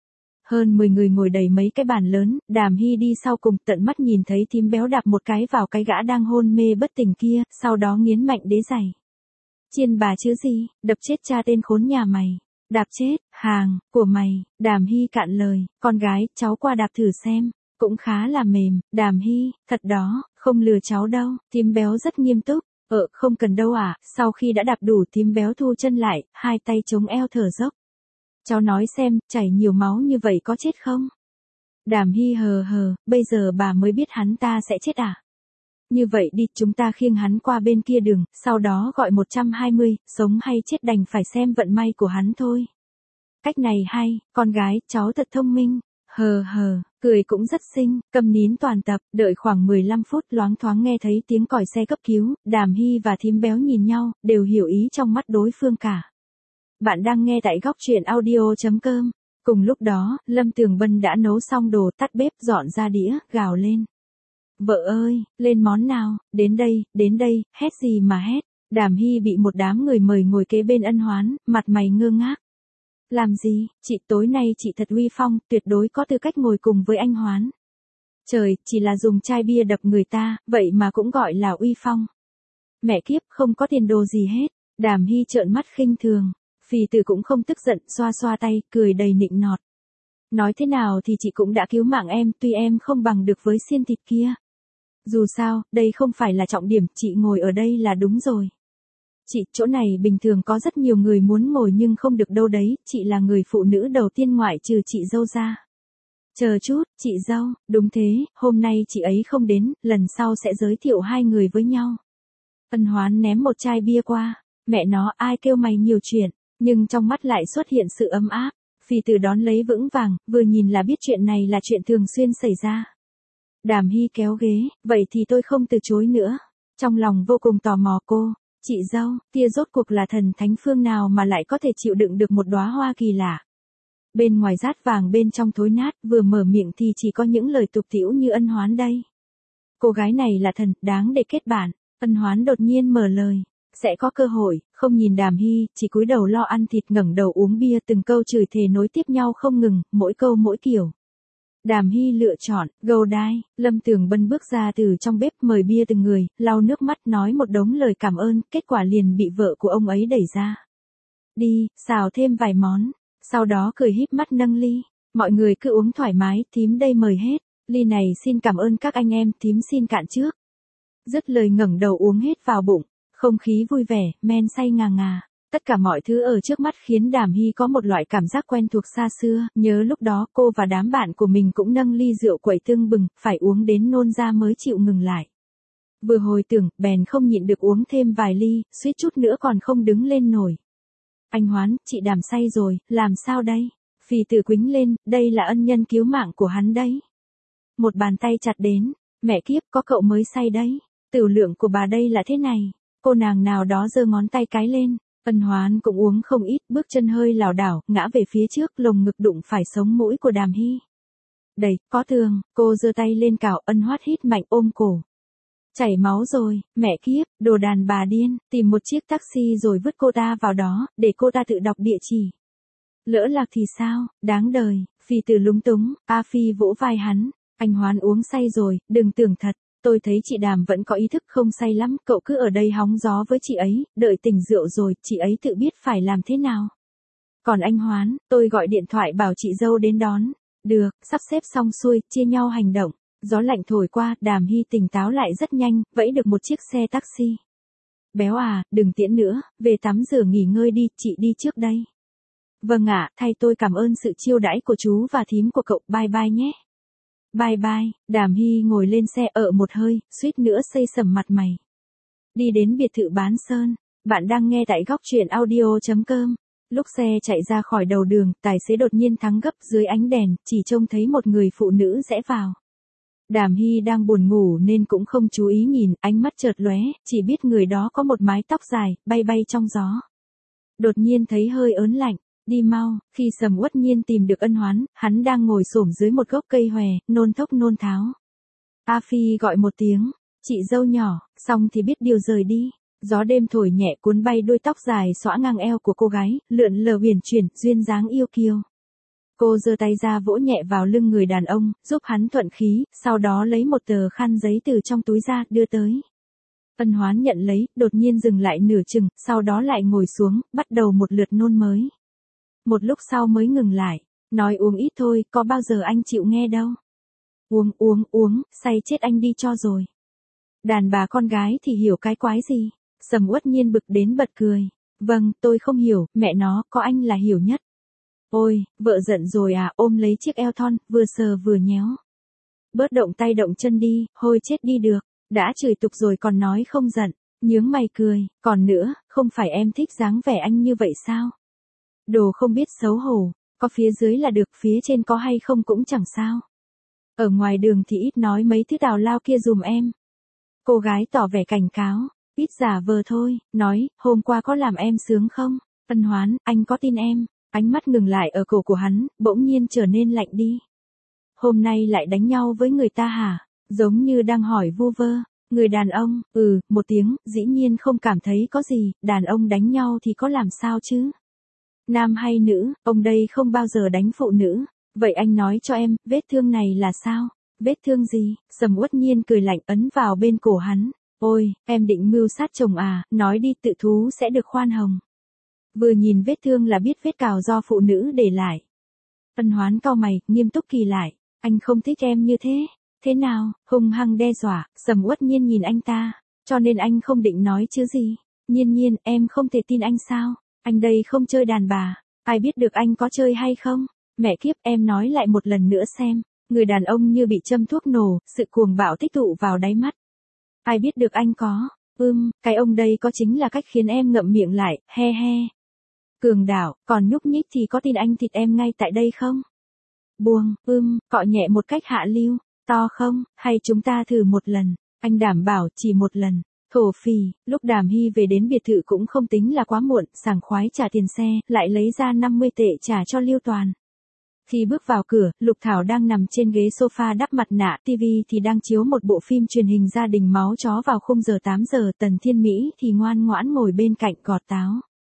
Hơn mười người ngồi đầy mấy cái bàn lớn, Đàm Hy đi sau cùng, tận mắt nhìn thấy thím béo đạp một cái vào cái gã đang hôn mê bất tỉnh kia, sau đó nghiến mạnh đế giày. Chiên bà chứ gì, đập chết cha tên khốn nhà mày. Đạp chết, hàng, của mày, Đàm Hy cạn lời, con gái, cháu qua đạp thử xem, cũng khá là mềm, Đàm Hy, thật đó, không lừa cháu đâu, thím béo rất nghiêm túc, ờ, không cần đâu à, sau khi đã đạp đủ thím béo thu chân lại, hai tay chống eo thở dốc. Cháu nói xem, chảy nhiều máu như vậy có chết không? Đàm Hy hờ hờ, bây giờ bà mới biết hắn ta sẽ chết à? Như vậy đi, chúng ta khiêng hắn qua bên kia đường, sau đó gọi một trăm hai mươi, sống hay chết đành phải xem vận may của hắn thôi. Cách này hay, con gái, cháu thật thông minh. Hờ hờ, cười cũng rất xinh, cầm nín toàn tập, đợi khoảng mười lăm phút loáng thoáng nghe thấy tiếng còi xe cấp cứu, Đàm Hy và thím béo nhìn nhau, đều hiểu ý trong mắt đối phương cả. Bạn đang nghe tại góc truyện audio.com. Cùng lúc đó, Lâm Tường Bân đã nấu xong đồ, tắt bếp, dọn ra đĩa, gào lên. Vợ ơi, lên món nào, đến đây, đến đây, hét gì mà hét. Đàm Hy bị một đám người mời ngồi kế bên Ân Hoán, mặt mày ngơ ngác. Làm gì, chị tối nay chị thật uy phong, tuyệt đối có tư cách ngồi cùng với anh Hoán. Trời, chỉ là dùng chai bia đập người ta, vậy mà cũng gọi là uy phong. Mẹ kiếp, không có tiền đồ gì hết. Đàm Hy trợn mắt khinh thường. Phì Tử cũng không tức giận, xoa xoa tay, cười đầy nịnh nọt. Nói thế nào thì chị cũng đã cứu mạng em, tuy em không bằng được với xiên thịt kia. Dù sao, đây không phải là trọng điểm, chị ngồi ở đây là đúng rồi. Chị, chỗ này bình thường có rất nhiều người muốn ngồi nhưng không được đâu đấy, chị là người phụ nữ đầu tiên ngoại trừ chị dâu ra. Chờ chút, chị dâu, đúng thế, hôm nay chị ấy không đến, lần sau sẽ giới thiệu hai người với nhau. Ân Hoán ném một chai bia qua, mẹ nó ai kêu mày nhiều chuyện, nhưng trong mắt lại xuất hiện sự ấm áp. Phì Tử đón lấy vững vàng, vừa nhìn là biết chuyện này là chuyện thường xuyên xảy ra. Đàm Hy kéo ghế, vậy thì tôi không từ chối nữa. Trong lòng vô cùng tò mò cô, chị dâu, kia rốt cuộc là thần thánh phương nào mà lại có thể chịu đựng được một đóa hoa kỳ lạ. Bên ngoài rát vàng bên trong thối nát, vừa mở miệng thì chỉ có những lời tục tĩu như Ân Hoán đây. Cô gái này là thần, đáng để kết bạn. Ân Hoán đột nhiên mở lời, sẽ có cơ hội, không nhìn Đàm Hy, chỉ cúi đầu lo ăn thịt ngẩng đầu uống bia, từng câu chửi thề nối tiếp nhau không ngừng, mỗi câu mỗi kiểu. Đàm Hy lựa chọn, go die. Lâm Tường Bân bước ra từ trong bếp mời bia từng người, lau nước mắt nói một đống lời cảm ơn, kết quả liền bị vợ của ông ấy đẩy ra. Đi, xào thêm vài món, sau đó cười híp mắt nâng ly. Mọi người cứ uống thoải mái, thím đây mời hết. Ly này xin cảm ơn các anh em, thím xin cạn trước. Dứt lời ngẩng đầu uống hết vào bụng, không khí vui vẻ, men say ngà ngà. Tất cả mọi thứ ở trước mắt khiến Đàm Hy có một loại cảm giác quen thuộc xa xưa, nhớ lúc đó cô và đám bạn của mình cũng nâng ly rượu quẩy tưng bừng, phải uống đến nôn ra mới chịu ngừng lại. Vừa hồi tưởng, bèn không nhịn được uống thêm vài ly, suýt chút nữa còn không đứng lên nổi. Anh Hoán, chị Đàm say rồi, làm sao đây? Phì Tử quĩnh lên, đây là ân nhân cứu mạng của hắn đấy. Một bàn tay chặt đến, mẹ kiếp có cậu mới say đấy, tửu lượng của bà đây là thế này. Cô nàng nào đó giơ ngón tay cái lên. Ân Hoán cũng uống không ít, bước chân hơi lảo đảo, ngã về phía trước, lồng ngực đụng phải sống mũi của Đàm Hy. Đầy, có thương, cô giơ tay lên cào, Ân Hoát hít mạnh ôm cổ. Chảy máu rồi, mẹ kiếp, đồ đàn bà điên, tìm một chiếc taxi rồi vứt cô ta vào đó, để cô ta tự đọc địa chỉ. Lỡ lạc thì sao, đáng đời. Phì Tử lúng túng, A Phi vỗ vai hắn, anh Hoán uống say rồi, đừng tưởng thật. Tôi thấy chị Đàm vẫn có ý thức không say lắm, cậu cứ ở đây hóng gió với chị ấy, đợi tỉnh rượu rồi, chị ấy tự biết phải làm thế nào. Còn anh Hoán, tôi gọi điện thoại bảo chị dâu đến đón. Được, sắp xếp xong xuôi, chia nhau hành động. Gió lạnh thổi qua, Đàm Hy tỉnh táo lại rất nhanh, vẫy được một chiếc xe taxi. Béo à, đừng tiễn nữa, về tắm rửa nghỉ ngơi đi, chị đi trước đây. Vâng ạ, thay tôi cảm ơn sự chiêu đãi của chú và thím của cậu, bye bye nhé. Bye bye, Đàm Hy ngồi lên xe ở một hơi, suýt nữa xây sầm mặt mày. Đi đến biệt thự Bán Sơn, bạn đang nghe tại góc truyện audio.com. Lúc xe chạy ra khỏi đầu đường, tài xế đột nhiên thắng gấp dưới ánh đèn, chỉ trông thấy một người phụ nữ rẽ vào. Đàm Hy đang buồn ngủ nên cũng không chú ý nhìn, ánh mắt chợt lóe, chỉ biết người đó có một mái tóc dài, bay bay trong gió. Đột nhiên thấy hơi ớn lạnh. Đi mau, khi Sầm Uất Nhiên tìm được Ân Hoán, hắn đang ngồi xổm dưới một gốc cây hòe, nôn thốc nôn tháo. A Phi gọi một tiếng, chị dâu nhỏ, xong thì biết điều rời đi. Gió đêm thổi nhẹ cuốn bay đuôi tóc dài xõa ngang eo của cô gái, lượn lờ huyền chuyển, duyên dáng yêu kiều. Cô giơ tay ra vỗ nhẹ vào lưng người đàn ông, giúp hắn thuận khí, sau đó lấy một tờ khăn giấy từ trong túi ra, đưa tới. Ân Hoán nhận lấy, đột nhiên dừng lại nửa chừng, sau đó lại ngồi xuống, bắt đầu một lượt nôn mới. Một lúc sau mới ngừng lại, nói uống ít thôi, có bao giờ anh chịu nghe đâu. Uống uống uống, say chết anh đi cho rồi. Đàn bà con gái thì hiểu cái quái gì. Sầm Uất Nhiên bực đến bật cười. Vâng, tôi không hiểu, mẹ nó, có anh là hiểu nhất. Ôi, vợ giận rồi à, ôm lấy chiếc eo thon, vừa sờ vừa nhéo. Bớt động tay động chân đi, hôi chết đi được. Đã chửi tục rồi còn nói không giận, nhướng mày cười, còn nữa, không phải em thích dáng vẻ anh như vậy sao? Đồ không biết xấu hổ, có phía dưới là được, phía trên có hay không cũng chẳng sao. Ở ngoài đường thì ít nói mấy thứ tào lao kia dùm em. Cô gái tỏ vẻ cảnh cáo, ít giả vờ thôi, nói, hôm qua có làm em sướng không? Ân Hoán, anh có tin em? Ánh mắt ngừng lại ở cổ của hắn, bỗng nhiên trở nên lạnh đi. Hôm nay lại đánh nhau với người ta hả? Giống như đang hỏi vu vơ. Người đàn ông, ừ, một tiếng, dĩ nhiên không cảm thấy có gì, đàn ông đánh nhau thì có làm sao chứ? Nam hay nữ, ông đây không bao giờ đánh phụ nữ. Vậy anh nói cho em, vết thương này là sao? Vết thương gì? Sầm Uất Nhiên cười lạnh ấn vào bên cổ hắn. Ôi, em định mưu sát chồng à, nói đi tự thú sẽ được khoan hồng. Vừa nhìn vết thương là biết vết cào do phụ nữ để lại. Ân Hoán cau mày, nghiêm túc kỳ lại. Anh không thích em như thế. Thế nào? Hung hăng đe dọa, Sầm Uất Nhiên nhìn anh ta. Cho nên anh không định nói chứ gì. Nhiên nhiên, em không thể tin anh sao? Anh đây không chơi đàn bà. Ai biết được anh có chơi hay không? Mẹ kiếp, em nói lại một lần nữa xem. Người đàn ông như bị châm thuốc nổ, sự cuồng bạo tích tụ vào đáy mắt. Ai biết được anh có. Ưm, cái ông đây có chính là cách khiến em ngậm miệng lại, he he. Cường đảo, còn nhúc nhích thì có tin anh thịt em ngay tại đây không? Buông, ưm, cọ nhẹ một cách hạ lưu. To không, hay chúng ta thử một lần, anh đảm bảo chỉ một lần. Thổ phỉ, lúc Đàm Hy về đến biệt thự cũng không tính là quá muộn, sảng khoái trả tiền xe, lại lấy ra năm mươi tệ trả cho Lưu Toàn. Khi bước vào cửa, Lục Thảo đang nằm trên ghế sofa đắp mặt nạ, tivi thì đang chiếu một bộ phim truyền hình gia đình máu chó vào khung giờ tám giờ, Tần Thiên Mỹ thì ngoan ngoãn ngồi bên cạnh gọt táo.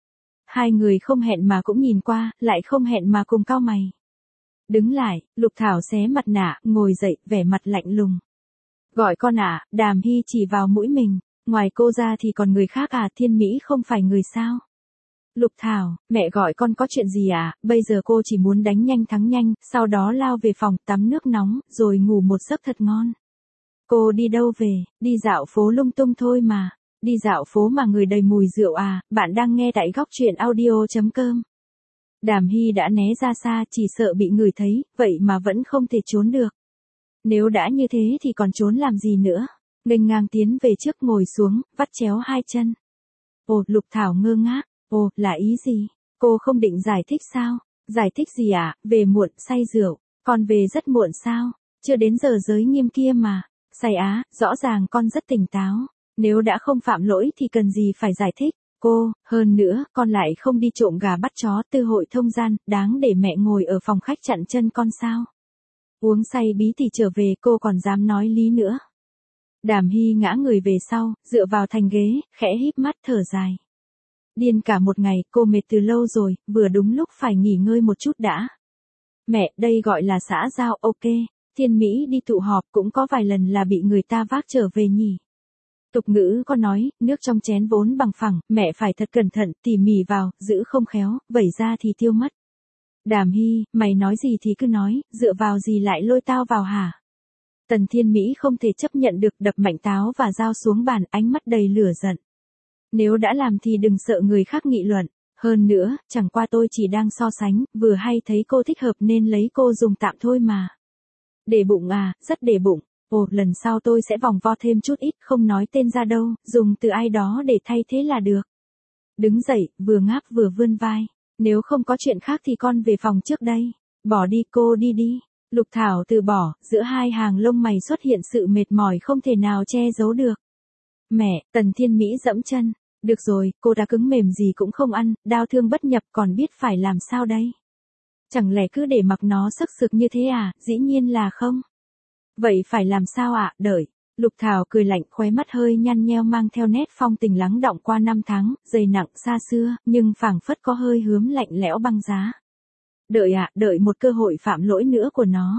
Hai người không hẹn mà cũng nhìn qua, lại không hẹn mà cùng cau mày. Đứng lại, Lục Thảo xé mặt nạ, ngồi dậy, vẻ mặt lạnh lùng. Gọi con à, Đàm Hy chỉ vào mũi mình, ngoài cô ra thì còn người khác à, Thiên Mỹ không phải người sao? Lục Thảo, mẹ gọi con có chuyện gì à, bây giờ cô chỉ muốn đánh nhanh thắng nhanh, sau đó lao về phòng tắm nước nóng, rồi ngủ một giấc thật ngon. Cô đi đâu về, đi dạo phố lung tung thôi mà, đi dạo phố mà người đầy mùi rượu à, bạn đang nghe tại góc truyện audio.com. Đàm Hy đã né ra xa, chỉ sợ bị người thấy, vậy mà vẫn không thể trốn được. Nếu đã như thế thì còn trốn làm gì nữa? Nghênh ngang tiến về trước ngồi xuống, vắt chéo hai chân. Ồ, Lục Thảo ngơ ngác. Ồ, là ý gì? Cô không định giải thích sao? Giải thích gì à? Về muộn, say rượu. Con về rất muộn sao? Chưa đến giờ giới nghiêm kia mà. Say á, rõ ràng con rất tỉnh táo. Nếu đã không phạm lỗi thì cần gì phải giải thích. Cô, hơn nữa, con lại không đi trộm gà bắt chó, tư hội thông gian, đáng để mẹ ngồi ở phòng khách chặn chân con sao? Uống say bí thì trở về, cô còn dám nói lý nữa. Đàm Hy ngã người về sau, dựa vào thành ghế, khẽ híp mắt thở dài. Điên cả một ngày, cô mệt từ lâu rồi, vừa đúng lúc phải nghỉ ngơi một chút đã. Mẹ, đây gọi là xã giao, ok. Thiên Mỹ đi tụ họp cũng có vài lần là bị người ta vác trở về nhỉ. Tục ngữ có nói, nước trong chén vốn bằng phẳng, mẹ phải thật cẩn thận, tỉ mỉ vào, giữ không khéo, vẩy ra thì tiêu mất. Đàm Hy, mày nói gì thì cứ nói, dựa vào gì lại lôi tao vào hả? Tần Thiên Mỹ không thể chấp nhận được, đập mạnh táo và dao xuống bàn, ánh mắt đầy lửa giận. Nếu đã làm thì đừng sợ người khác nghị luận. Hơn nữa, chẳng qua tôi chỉ đang so sánh, vừa hay thấy cô thích hợp nên lấy cô dùng tạm thôi mà. Để bụng à, rất để bụng. Ồ, lần sau tôi sẽ vòng vo thêm chút ít, không nói tên ra đâu, dùng từ ai đó để thay thế là được. Đứng dậy, vừa ngáp vừa vươn vai. Nếu không có chuyện khác thì con về phòng trước đây. Bỏ đi cô đi đi. Lục Thảo từ bỏ, giữa hai hàng lông mày xuất hiện sự mệt mỏi không thể nào che giấu được. Mẹ, Tần Thiên Mỹ dẫm chân. Được rồi, cô đã cứng mềm gì cũng không ăn, đau thương bất nhập còn biết phải làm sao đây? Chẳng lẽ cứ để mặc nó sức sực như thế à, dĩ nhiên là không. Vậy phải làm sao ạ, à? Đợi. Lục Thảo cười lạnh, khóe mắt hơi nhăn nheo mang theo nét phong tình lắng đọng qua năm tháng, dày nặng xa xưa, nhưng phảng phất có hơi hướm lạnh lẽo băng giá. Đợi ạ, à, đợi một cơ hội phạm lỗi nữa của nó.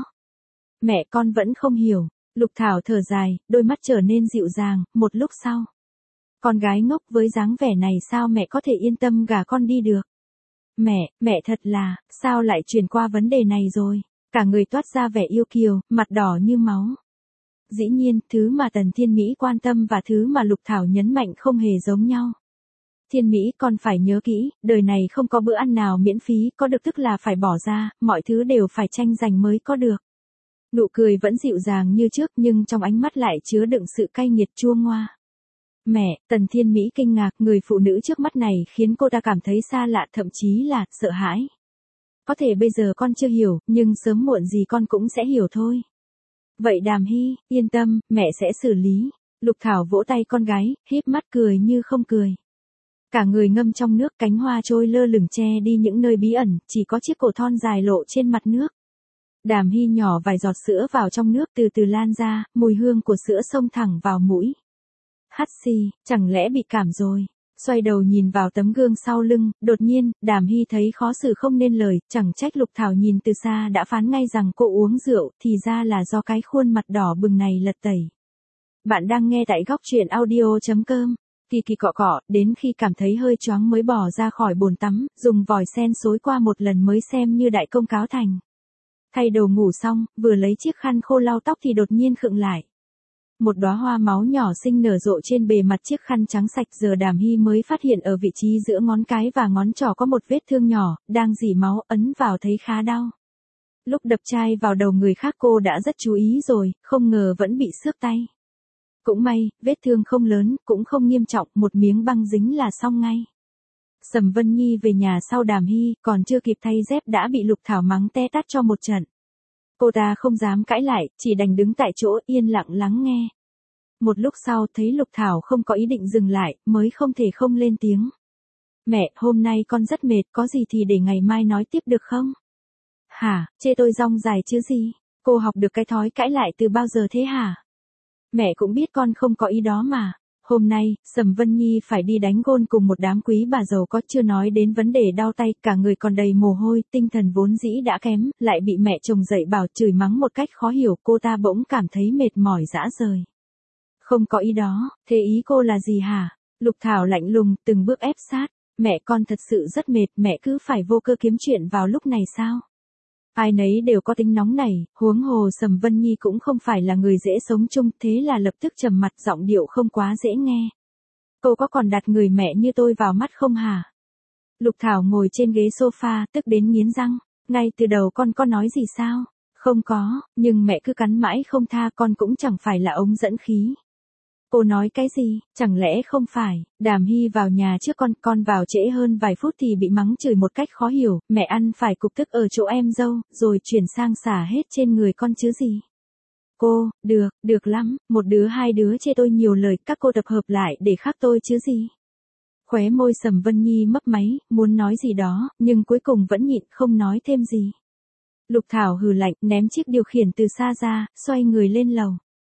Mẹ con vẫn không hiểu. Lục Thảo thở dài, đôi mắt trở nên dịu dàng, một lúc sau. Con gái ngốc với dáng vẻ này sao mẹ có thể yên tâm gả con đi được? Mẹ, mẹ thật là, sao lại chuyển qua vấn đề này rồi? Cả người toát ra vẻ yêu kiều, mặt đỏ như máu. Dĩ nhiên, thứ mà Tần Thiên Mỹ quan tâm và thứ mà Lục Thảo nhấn mạnh không hề giống nhau. Thiên Mỹ con phải nhớ kỹ, đời này không có bữa ăn nào miễn phí, có được tức là phải bỏ ra, mọi thứ đều phải tranh giành mới có được. Nụ cười vẫn dịu dàng như trước nhưng trong ánh mắt lại chứa đựng sự cay nghiệt chua ngoa. Mẹ, Tần Thiên Mỹ kinh ngạc, người phụ nữ trước mắt này khiến cô ta cảm thấy xa lạ, thậm chí là sợ hãi. Có thể bây giờ con chưa hiểu, nhưng sớm muộn gì con cũng sẽ hiểu thôi. Vậy Đàm Hy, yên tâm, mẹ sẽ xử lý. Lục Thảo vỗ tay con gái, híp mắt cười như không cười. Cả người ngâm trong nước, cánh hoa trôi lơ lửng che đi những nơi bí ẩn, chỉ có chiếc cổ thon dài lộ trên mặt nước. Đàm Hy nhỏ vài giọt sữa vào trong nước từ từ lan ra, mùi hương của sữa xông thẳng vào mũi. Hắt xì, chẳng lẽ bị cảm rồi? Xoay đầu nhìn vào tấm gương sau lưng, đột nhiên, Đàm Hy thấy khó xử không nên lời, chẳng trách Lục Thảo nhìn từ xa đã phán ngay rằng cô uống rượu, thì ra là do cái khuôn mặt đỏ bừng này lật tẩy. Bạn đang nghe tại góc truyện audio.com. Kỳ kỳ cọ cọ, đến khi cảm thấy hơi choáng mới bỏ ra khỏi bồn tắm, dùng vòi sen xối qua một lần mới xem như đại công cáo thành. Thay đồ ngủ xong, vừa lấy chiếc khăn khô lau tóc thì đột nhiên khựng lại. Một đóa hoa máu nhỏ xinh nở rộ trên bề mặt chiếc khăn trắng sạch, giờ Đàm Hy mới phát hiện ở vị trí giữa ngón cái và ngón trỏ có một vết thương nhỏ, đang rỉ máu, ấn vào thấy khá đau. Lúc đập chai vào đầu người khác cô đã rất chú ý rồi, không ngờ vẫn bị xước tay. Cũng may, vết thương không lớn, cũng không nghiêm trọng, một miếng băng dính là xong ngay. Sầm Vân Nhi về nhà sau Đàm Hy, còn chưa kịp thay dép đã bị Lục Thảo mắng te tát cho một trận. Cô ta không dám cãi lại, chỉ đành đứng tại chỗ yên lặng lắng nghe. Một lúc sau thấy Lục Thảo không có ý định dừng lại, mới không thể không lên tiếng. Mẹ, hôm nay con rất mệt, có gì thì để ngày mai nói tiếp được không? Hả, chê tôi rong dài chứ gì? Cô học được cái thói cãi lại từ bao giờ thế hả? Mẹ cũng biết con không có ý đó mà. Hôm nay, Sầm Vân Nhi phải đi đánh gôn cùng một đám quý bà giàu có, chưa nói đến vấn đề đau tay, cả người còn đầy mồ hôi, tinh thần vốn dĩ đã kém, lại bị mẹ chồng dạy bảo chửi mắng một cách khó hiểu, cô ta bỗng cảm thấy mệt mỏi rã rời. Không có ý đó, thế ý cô là gì hả? Lục Thảo lạnh lùng, từng bước ép sát. Mẹ con thật sự rất mệt, mẹ cứ phải vô cơ kiếm chuyện vào lúc này sao? Ai nấy đều có tính nóng nảy, huống hồ Sầm Vân Nhi cũng không phải là người dễ sống chung, thế là lập tức trầm mặt, giọng điệu không quá dễ nghe. Cô có còn đặt người mẹ như tôi vào mắt không hả? Lục Thảo ngồi trên ghế sofa, tức đến nghiến răng. Ngay từ đầu con có nói gì sao? Không có, nhưng mẹ cứ cắn mãi không tha, con cũng chẳng phải là ống dẫn khí. Cô nói cái gì, chẳng lẽ không phải, Đàm Hy vào nhà trước con, con vào trễ hơn vài phút thì bị mắng chửi một cách khó hiểu, mẹ ăn phải cục tức ở chỗ em dâu, rồi chuyển sang xả hết trên người con chứ gì. Cô, được, được lắm, một đứa hai đứa chê tôi nhiều lời, các cô tập hợp lại để khắc tôi chứ gì. Khóe môi Sầm Vân Nhi mấp máy, muốn nói gì đó, nhưng cuối cùng vẫn nhịn không nói thêm gì. Lục Thảo hừ lạnh, ném chiếc điều khiển từ xa ra, xoay người lên lầu.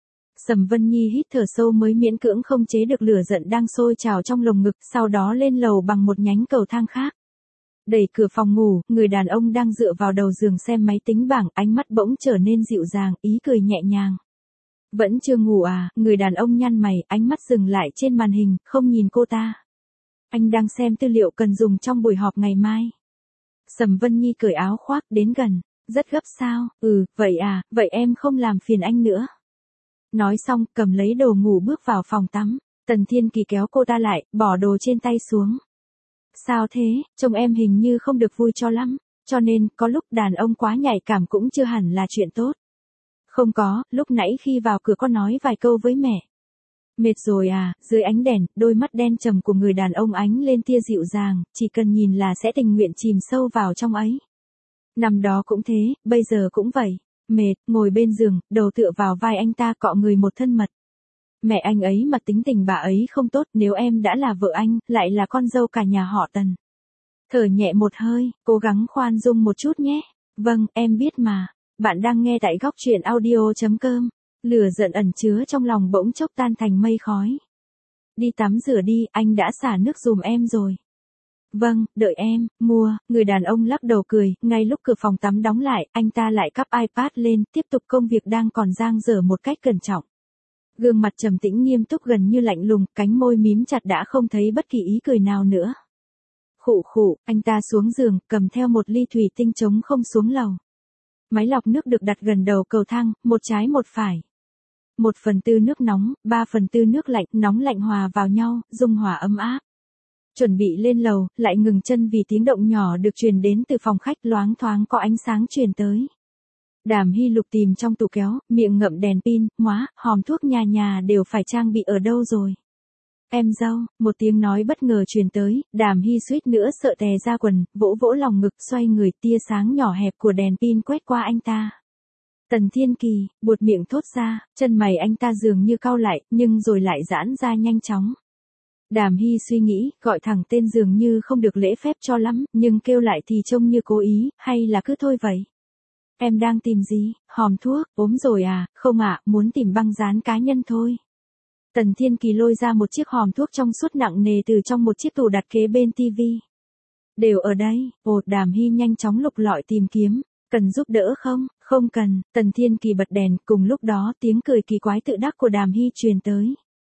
Sầm Vân Nhi hít thở sâu mới miễn cưỡng không chế được lửa giận đang sôi trào trong lồng ngực, sau đó lên lầu bằng một nhánh cầu thang khác. Đẩy cửa phòng ngủ, người đàn ông đang dựa vào đầu giường xem máy tính bảng, ánh mắt bỗng trở nên dịu dàng, ý cười nhẹ nhàng. Vẫn chưa ngủ à? Người đàn ông nhăn mày, ánh mắt dừng lại trên màn hình, không nhìn cô ta. Anh đang xem tư liệu cần dùng trong buổi họp ngày mai. Sầm Vân Nhi cởi áo khoác đến gần. Rất gấp sao? Ừ, vậy à, vậy em không làm phiền anh nữa. Nói xong, cầm lấy đồ ngủ bước vào phòng tắm. Tần Thiên Kỳ kéo cô ta lại, bỏ đồ trên tay xuống. Sao thế, trông em hình như không được vui cho lắm, cho nên, có lúc đàn ông quá nhạy cảm cũng chưa hẳn là chuyện tốt. Không có, lúc nãy khi vào cửa có nói vài câu với mẹ. Mệt rồi à? Dưới ánh đèn, đôi mắt đen trầm của người đàn ông ánh lên tia dịu dàng, chỉ cần nhìn là sẽ tình nguyện chìm sâu vào trong ấy. Năm đó cũng thế, bây giờ cũng vậy. Mệt, ngồi bên giường, đầu tựa vào vai anh ta cọ người một thân mật. Mẹ anh ấy mà tính tình bà ấy không tốt, nếu em đã là vợ anh, lại là con dâu cả nhà họ Tần. Thở nhẹ một hơi, cố gắng khoan dung một chút nhé. Vâng, em biết mà. Bạn đang nghe tại góc truyện audio.com. Lửa giận ẩn chứa trong lòng bỗng chốc tan thành mây khói. Đi tắm rửa đi, anh đã xả nước dùm em rồi. Vâng, đợi em, mua, người đàn ông lắc đầu cười, ngay lúc cửa phòng tắm đóng lại, anh ta lại cắp iPad lên, tiếp tục công việc đang còn dang dở một cách cẩn trọng. Gương mặt trầm tĩnh nghiêm túc gần như lạnh lùng, cánh môi mím chặt đã không thấy bất kỳ ý cười nào nữa. Khụ khụ, anh ta xuống giường, cầm theo một ly thủy tinh trống không xuống lầu. Máy lọc nước được đặt gần đầu cầu thang, một trái một phải. Một phần tư nước nóng, ba phần tư nước lạnh, nóng lạnh hòa vào nhau, dung hòa ấm áp. Chuẩn bị lên lầu, lại ngừng chân vì tiếng động nhỏ được truyền đến từ phòng khách, loáng thoáng có ánh sáng truyền tới. Đàm Hy lục tìm trong tủ kéo, miệng ngậm đèn pin, móa, hòm thuốc nhà nhà đều phải trang bị ở đâu rồi. Em dâu, một tiếng nói bất ngờ truyền tới, Đàm Hy suýt nữa sợ tè ra quần, vỗ vỗ lòng ngực xoay người, tia sáng nhỏ hẹp của đèn pin quét qua anh ta. Tần Thiên Kỳ, buột miệng thốt ra, chân mày anh ta dường như cau lại, nhưng rồi lại giãn ra nhanh chóng. Đàm Hy suy nghĩ, gọi thẳng tên dường như không được lễ phép cho lắm, nhưng kêu lại thì trông như cố ý, hay là cứ thôi vậy. Em đang tìm gì, hòm thuốc, ốm rồi à, không ạ, muốn tìm băng dán cá nhân thôi. Tần Thiên Kỳ lôi ra một chiếc hòm thuốc trong suốt nặng nề từ trong một chiếc tủ đặt kế bên tivi. Đều ở đây, ồ, Đàm Hy nhanh chóng lục lọi tìm kiếm, cần giúp đỡ không, không cần, Tần Thiên Kỳ bật đèn, cùng lúc đó tiếng cười kỳ quái tự đắc của Đàm Hy truyền tới.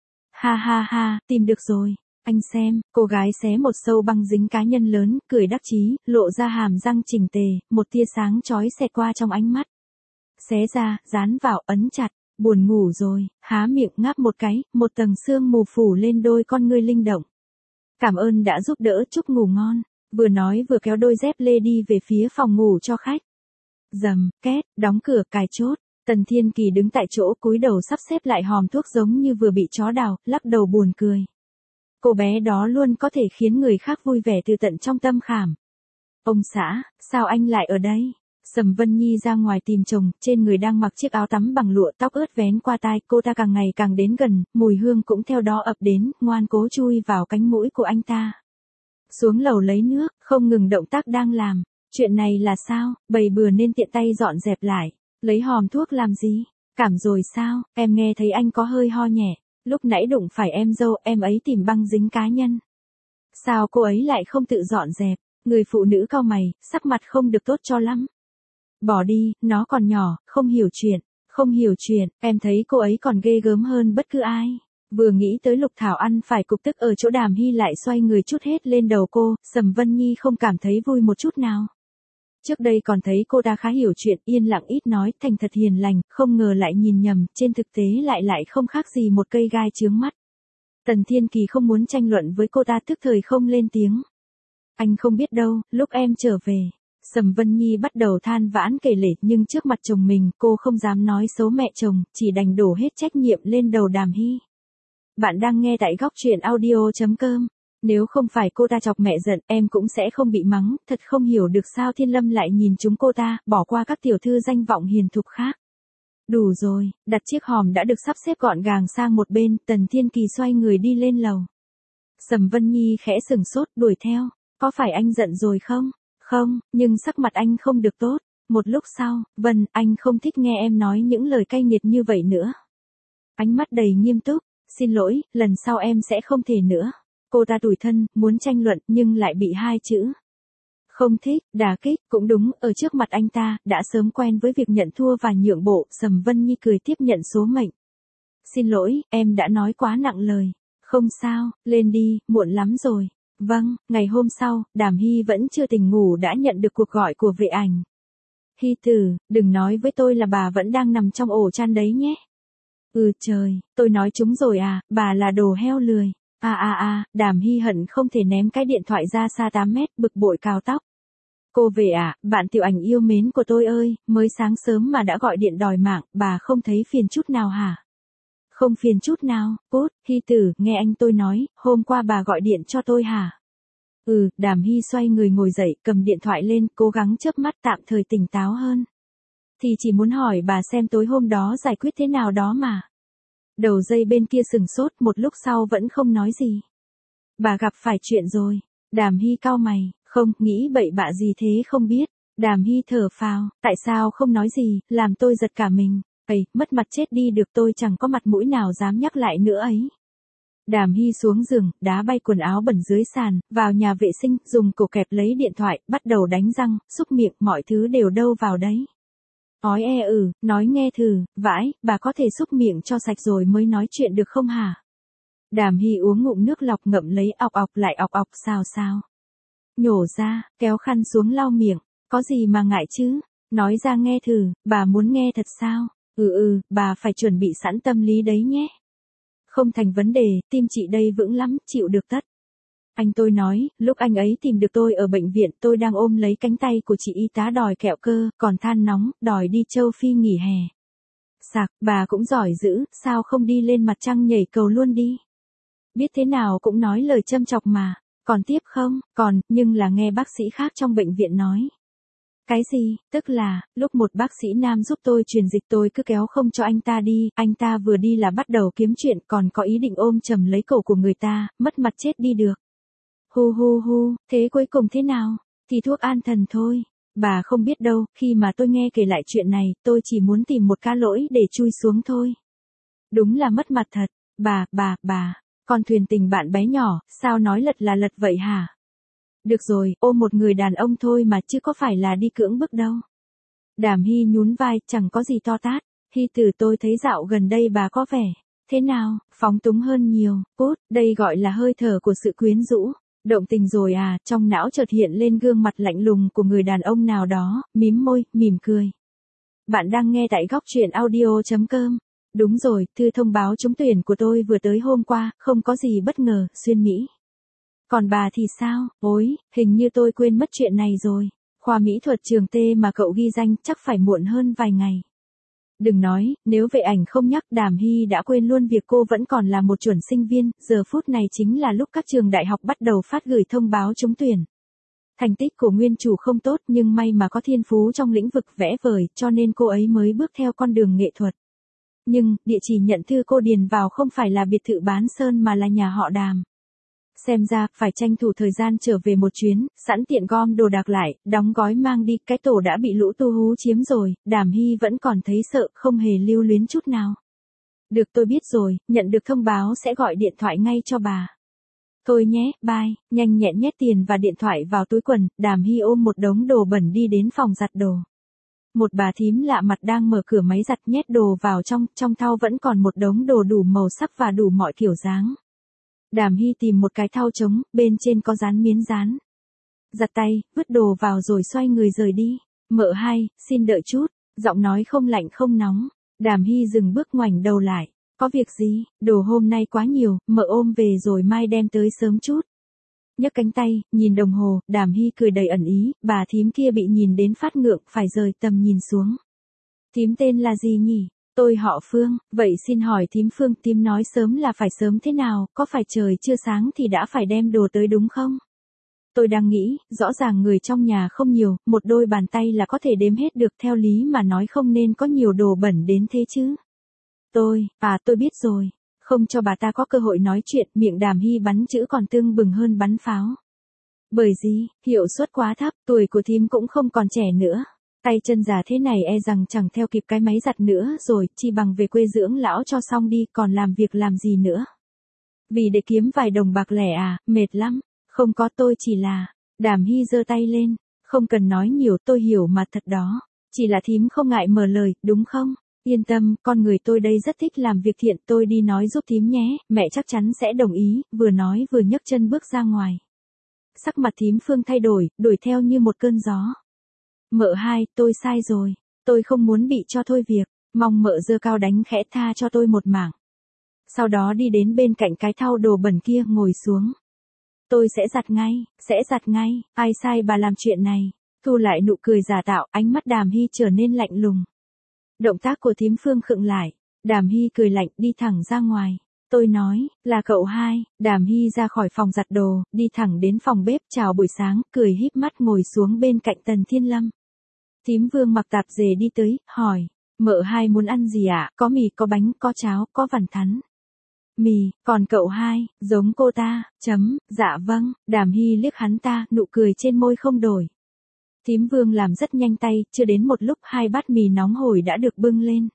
Ha ha ha, tìm được rồi, anh xem, cô gái xé một sâu băng dính cá nhân lớn, cười đắc chí, lộ ra hàm răng chỉnh tề, một tia sáng chói xẹt qua trong ánh mắt. Xé ra, dán vào, ấn chặt. Buồn ngủ rồi, há miệng ngáp một cái, một tầng sương mù phủ lên đôi con ngươi linh động. Cảm ơn đã giúp đỡ, chúc ngủ ngon. Vừa nói vừa kéo đôi dép lê đi về phía phòng ngủ cho khách. Dầm, két, đóng cửa, cài chốt. Tần Thiên Kỳ đứng tại chỗ cúi đầu sắp xếp lại hòm thuốc giống như vừa bị chó đào, lắc đầu buồn cười. Cô bé đó luôn có thể khiến người khác vui vẻ từ tận trong tâm khảm. Ông xã, sao anh lại ở đây? Sầm Vân Nhi ra ngoài tìm chồng, trên người đang mặc chiếc áo tắm bằng lụa, tóc ướt vén qua tai, cô ta càng ngày càng đến gần, mùi hương cũng theo đó ập đến, ngoan cố chui vào cánh mũi của anh ta. Xuống lầu lấy nước, không ngừng động tác đang làm. Chuyện này là sao, bày bừa nên tiện tay dọn dẹp lại. Lấy hòm thuốc làm gì? Cảm rồi sao, em nghe thấy anh có hơi ho nhẹ. Lúc nãy đụng phải em dâu, em ấy tìm băng dính cá nhân. Sao cô ấy lại không tự dọn dẹp? Người phụ nữ cau mày, sắc mặt không được tốt cho lắm. Bỏ đi, nó còn nhỏ, không hiểu chuyện, không hiểu chuyện, em thấy cô ấy còn ghê gớm hơn bất cứ ai. Vừa nghĩ tới Lục Thảo ăn phải cục tức ở chỗ Đàm Hy lại xoay người chút hết lên đầu cô, Sầm Vân Nhi không cảm thấy vui một chút nào. Trước đây còn thấy cô ta khá hiểu chuyện, yên lặng ít nói, thành thật hiền lành, không ngờ lại nhìn nhầm, trên thực tế lại lại không khác gì một cây gai chướng mắt. Tần Thiên Kỳ không muốn tranh luận với cô ta, tức thời không lên tiếng. Anh không biết đâu, lúc em trở về. Sầm Vân Nhi bắt đầu than vãn kể lể, nhưng trước mặt chồng mình, cô không dám nói xấu mẹ chồng, chỉ đành đổ hết trách nhiệm lên đầu Đàm Hy. Bạn đang nghe tại góc truyện audio chấm com. Nếu không phải cô ta chọc mẹ giận, em cũng sẽ không bị mắng, thật không hiểu được sao Thiên Lâm lại nhìn chúng cô ta, bỏ qua các tiểu thư danh vọng hiền thục khác. Đủ rồi, đặt chiếc hòm đã được sắp xếp gọn gàng sang một bên, Tần Thiên Kỳ xoay người đi lên lầu. Sầm Vân Nhi khẽ sừng sốt, đuổi theo, có phải anh giận rồi không? Không, nhưng sắc mặt anh không được tốt. Một lúc sau, Vân, anh không thích nghe em nói những lời cay nghiệt như vậy nữa. Ánh mắt đầy nghiêm túc, xin lỗi, lần sau em sẽ không thể nữa. Cô ta tủi thân, muốn tranh luận, nhưng lại bị hai chữ. Không thích, đả kích, cũng đúng, ở trước mặt anh ta, đã sớm quen với việc nhận thua và nhượng bộ, Sầm Vân Nhi cười tiếp nhận số mệnh. Xin lỗi, em đã nói quá nặng lời. Không sao, lên đi, muộn lắm rồi. Vâng, ngày hôm sau, Đàm Hy vẫn chưa tỉnh ngủ đã nhận được cuộc gọi của vệ ảnh. Hy tử, đừng nói với tôi là bà vẫn đang nằm trong ổ chăn đấy nhé. Ừ trời, tôi nói chúng rồi à, bà là đồ heo lười. À à à, Đàm Hy hận không thể ném cái điện thoại ra xa tám mét, bực bội cào tóc. Cô về à, bạn tiểu ảnh yêu mến của tôi ơi, mới sáng sớm mà đã gọi điện đòi mạng, bà không thấy phiền chút nào hả? Không phiền chút nào, cốt, Hy tử, nghe anh tôi nói, hôm qua bà gọi điện cho tôi hả? Ừ, Đàm Hy xoay người ngồi dậy, cầm điện thoại lên, cố gắng chớp mắt tạm thời tỉnh táo hơn. Thì chỉ muốn hỏi bà xem tối hôm đó giải quyết thế nào đó mà. Đầu dây bên kia sừng sốt, một lúc sau vẫn không nói gì. Bà gặp phải chuyện rồi. Đàm Hy cau mày, không, nghĩ bậy bạ gì thế không biết. Đàm Hy thở phào, tại sao không nói gì, làm tôi giật cả mình. Ây, mất mặt chết đi được, tôi chẳng có mặt mũi nào dám nhắc lại nữa ấy. Đàm Hy xuống giường, đá bay quần áo bẩn dưới sàn, vào nhà vệ sinh, dùng cổ kẹp lấy điện thoại, bắt đầu đánh răng, xúc miệng, mọi thứ đều đâu vào đấy. Ói e ừ, nói nghe thử, vãi, bà có thể xúc miệng cho sạch rồi mới nói chuyện được không hả? Đàm Hy uống ngụm nước lọc, ngậm lấy, ọc ọc lại ọc ọc, sao sao. Nhổ ra, kéo khăn xuống lau miệng, có gì mà ngại chứ, nói ra nghe thử, bà muốn nghe thật sao? Ừ ừ, bà phải chuẩn bị sẵn tâm lý đấy nhé. Không thành vấn đề, tim chị đây vững lắm, chịu được tất. Anh tôi nói, lúc anh ấy tìm được tôi ở bệnh viện tôi đang ôm lấy cánh tay của chị y tá đòi kẹo cơ, còn than nóng, đòi đi châu Phi nghỉ hè. Sạc, bà cũng giỏi dữ, sao không đi lên mặt trăng nhảy cầu luôn đi. Biết thế nào cũng nói lời châm chọc mà. Còn tiếp không? Còn, nhưng là nghe bác sĩ khác trong bệnh viện nói. Cái gì? Tức là, lúc một bác sĩ nam giúp tôi truyền dịch tôi cứ kéo không cho anh ta đi, anh ta vừa đi là bắt đầu kiếm chuyện còn có ý định ôm chầm lấy cổ của người ta, mất mặt chết đi được. Hu hu hu, thế cuối cùng thế nào? Thì thuốc an thần thôi. Bà không biết đâu, khi mà tôi nghe kể lại chuyện này, tôi chỉ muốn tìm một cá lỗi để chui xuống thôi. Đúng là mất mặt thật. Bà, bà, bà, con thuyền tình bạn bé nhỏ, sao nói lật là lật vậy hả? Được rồi, ôm một người đàn ông thôi mà chứ có phải là đi cưỡng bức đâu. Đàm Hy nhún vai, chẳng có gì to tát. Hy Tử tôi thấy dạo gần đây bà có vẻ. Thế nào, phóng túng hơn nhiều, cốt, đây gọi là hơi thở của sự quyến rũ. Động tình rồi à, trong não chợt hiện lên gương mặt lạnh lùng của người đàn ông nào đó, mím môi, mỉm cười. Bạn đang nghe tại góc truyện audio chấm com. Đúng rồi, thư thông báo trúng tuyển của tôi vừa tới hôm qua, không có gì bất ngờ, xuyên Mỹ. Còn bà thì sao? Ôi, hình như tôi quên mất chuyện này rồi. Khoa mỹ thuật trường T mà cậu ghi danh chắc phải muộn hơn vài ngày. Đừng nói, nếu vệ ảnh không nhắc Đàm Hy đã quên luôn việc cô vẫn còn là một chuẩn sinh viên, giờ phút này chính là lúc các trường đại học bắt đầu phát gửi thông báo trúng tuyển. Thành tích của nguyên chủ không tốt nhưng may mà có thiên phú trong lĩnh vực vẽ vời cho nên cô ấy mới bước theo con đường nghệ thuật. Nhưng, địa chỉ nhận thư cô điền vào không phải là biệt thự bán sơn mà là nhà họ Đàm. Xem ra, phải tranh thủ thời gian trở về một chuyến, sẵn tiện gom đồ đạc lại, đóng gói mang đi, cái tổ đã bị lũ tu hú chiếm rồi, Đàm Hy vẫn còn thấy sợ, không hề lưu luyến chút nào. Được tôi biết rồi, nhận được thông báo sẽ gọi điện thoại ngay cho bà. Thôi nhé, bye, nhanh nhẹn nhét tiền và điện thoại vào túi quần, Đàm Hy ôm một đống đồ bẩn đi đến phòng giặt đồ. Một bà thím lạ mặt đang mở cửa máy giặt nhét đồ vào trong, trong thau vẫn còn một đống đồ đủ màu sắc và đủ mọi kiểu dáng. Đàm Hy tìm một cái thau trống, bên trên có dán miến dán. Giặt tay, vứt đồ vào rồi xoay người rời đi. Mợ hai, xin đợi chút, giọng nói không lạnh không nóng. Đàm Hy dừng bước ngoảnh đầu lại. Có việc gì, đồ hôm nay quá nhiều, mợ ôm về rồi mai đem tới sớm chút. Nhấc cánh tay, nhìn đồng hồ, Đàm Hy cười đầy ẩn ý, bà thím kia bị nhìn đến phát ngượng, phải rời tầm nhìn xuống. Thím tên là gì nhỉ? Tôi họ Phương, vậy xin hỏi thím Phương, thím nói sớm là phải sớm thế nào, có phải trời chưa sáng thì đã phải đem đồ tới đúng không? Tôi đang nghĩ, rõ ràng người trong nhà không nhiều, một đôi bàn tay là có thể đếm hết được, theo lý mà nói không nên có nhiều đồ bẩn đến thế chứ. Tôi, à tôi biết rồi, không cho bà ta có cơ hội nói chuyện, miệng Đàm Hy bắn chữ còn tưng bừng hơn bắn pháo. Bởi gì, hiệu suất quá thấp, tuổi của thím cũng không còn trẻ nữa. Tay chân già thế này e rằng chẳng theo kịp cái máy giặt nữa rồi, chi bằng về quê dưỡng lão cho xong đi, còn làm việc làm gì nữa. Vì để kiếm vài đồng bạc lẻ à, mệt lắm, không có tôi chỉ là, Đàm Hy giơ tay lên, không cần nói nhiều tôi hiểu mà thật đó, chỉ là thím không ngại mở lời, đúng không? Yên tâm, con người tôi đây rất thích làm việc thiện, tôi đi nói giúp thím nhé, mẹ chắc chắn sẽ đồng ý, vừa nói vừa nhấc chân bước ra ngoài. Sắc mặt thím Phương thay đổi, đuổi theo như một cơn gió. Mợ hai, tôi sai rồi, tôi không muốn bị cho thôi việc, mong mợ giơ cao đánh khẽ tha cho tôi một mảng. Sau đó đi đến bên cạnh cái thau đồ bẩn kia ngồi xuống. Tôi sẽ giặt ngay, sẽ giặt ngay, ai sai bà làm chuyện này, thu lại nụ cười giả tạo, ánh mắt Đàm Hy trở nên lạnh lùng. Động tác của thím Phương khựng lại, Đàm Hy cười lạnh đi thẳng ra ngoài. Tôi nói, là cậu hai, Đàm Hy ra khỏi phòng giặt đồ, đi thẳng đến phòng bếp chào buổi sáng, cười híp mắt ngồi xuống bên cạnh Tần Thiên Lâm. Thím Vương mặc tạp dề đi tới, hỏi, mợ hai muốn ăn gì ạ, à? Có mì, có bánh, có cháo, có vằn thắn. Mì, còn cậu hai, giống cô ta, chấm, dạ vâng, Đàm Hy liếc hắn ta, nụ cười trên môi không đổi. Thím Vương làm rất nhanh tay, chưa đến một lúc hai bát mì nóng hổi đã được bưng lên.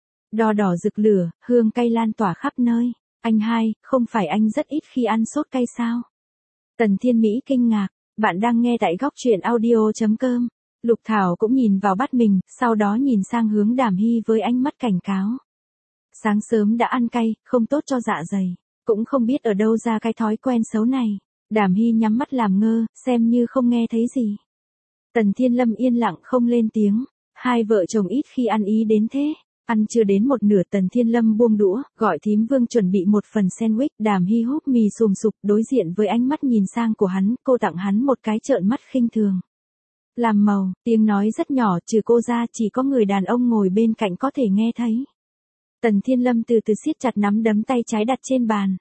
Đỏ đỏ rực lửa, hương cay lan tỏa khắp nơi. Anh hai, không phải anh rất ít khi ăn sốt cay sao? Tần Thiên Mỹ kinh ngạc, bạn đang nghe tại góc truyện audio chấm com. Lục Thảo cũng nhìn vào bát mình, sau đó nhìn sang hướng Đàm Hy với ánh mắt cảnh cáo. Sáng sớm đã ăn cay, không tốt cho dạ dày, cũng không biết ở đâu ra cái thói quen xấu này. Đàm Hy nhắm mắt làm ngơ, xem như không nghe thấy gì. Tần Thiên Lâm yên lặng không lên tiếng, hai vợ chồng ít khi ăn ý đến thế. Ăn chưa đến một nửa Tần Thiên Lâm buông đũa, gọi thím Vương chuẩn bị một phần sandwich, Đàm Hy húp mì sùm sụp, đối diện với ánh mắt nhìn sang của hắn, cô tặng hắn một cái trợn mắt khinh thường. Làm màu, tiếng nói rất nhỏ, trừ cô ra chỉ có người đàn ông ngồi bên cạnh có thể nghe thấy. Tần Thiên Lâm từ từ siết chặt nắm đấm tay trái đặt trên bàn.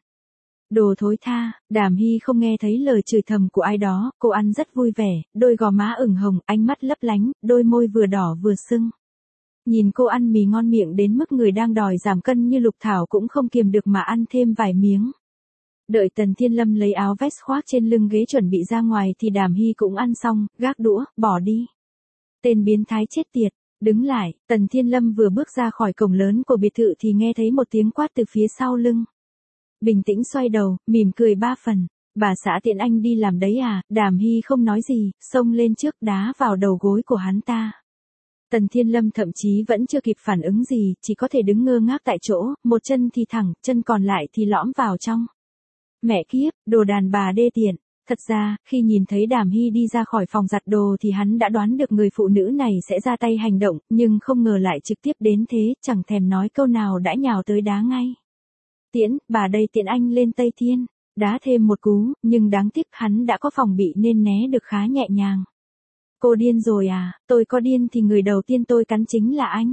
Đồ thối tha, Đàm Hy không nghe thấy lời chửi thầm của ai đó, cô ăn rất vui vẻ, đôi gò má ửng hồng, ánh mắt lấp lánh, đôi môi vừa đỏ vừa sưng. Nhìn cô ăn mì ngon miệng đến mức người đang đòi giảm cân như Lục Thảo cũng không kiềm được mà ăn thêm vài miếng. Đợi Tần Thiên Lâm lấy áo vest khoác trên lưng ghế chuẩn bị ra ngoài thì Đàm Hy cũng ăn xong, gác đũa, bỏ đi. Tên biến thái chết tiệt, đứng lại, Tần Thiên Lâm vừa bước ra khỏi cổng lớn của biệt thự thì nghe thấy một tiếng quát từ phía sau lưng. Bình tĩnh xoay đầu, mỉm cười ba phần, bà xã tiện anh đi làm đấy à, Đàm Hy không nói gì, xông lên trước đá vào đầu gối của hắn ta. Tần Thiên Lâm thậm chí vẫn chưa kịp phản ứng gì, chỉ có thể đứng ngơ ngác tại chỗ, một chân thì thẳng, chân còn lại thì lõm vào trong. Mẹ kiếp, đồ đàn bà đê tiện. Thật ra, khi nhìn thấy Đàm Hy đi ra khỏi phòng giặt đồ thì hắn đã đoán được người phụ nữ này sẽ ra tay hành động, nhưng không ngờ lại trực tiếp đến thế, chẳng thèm nói câu nào đã nhào tới đá ngay. Tiễn, bà đây tiện anh lên Tây Thiên, đá thêm một cú, nhưng đáng tiếc hắn đã có phòng bị nên né được khá nhẹ nhàng. Cô điên rồi à, tôi có điên thì người đầu tiên tôi cắn chính là anh.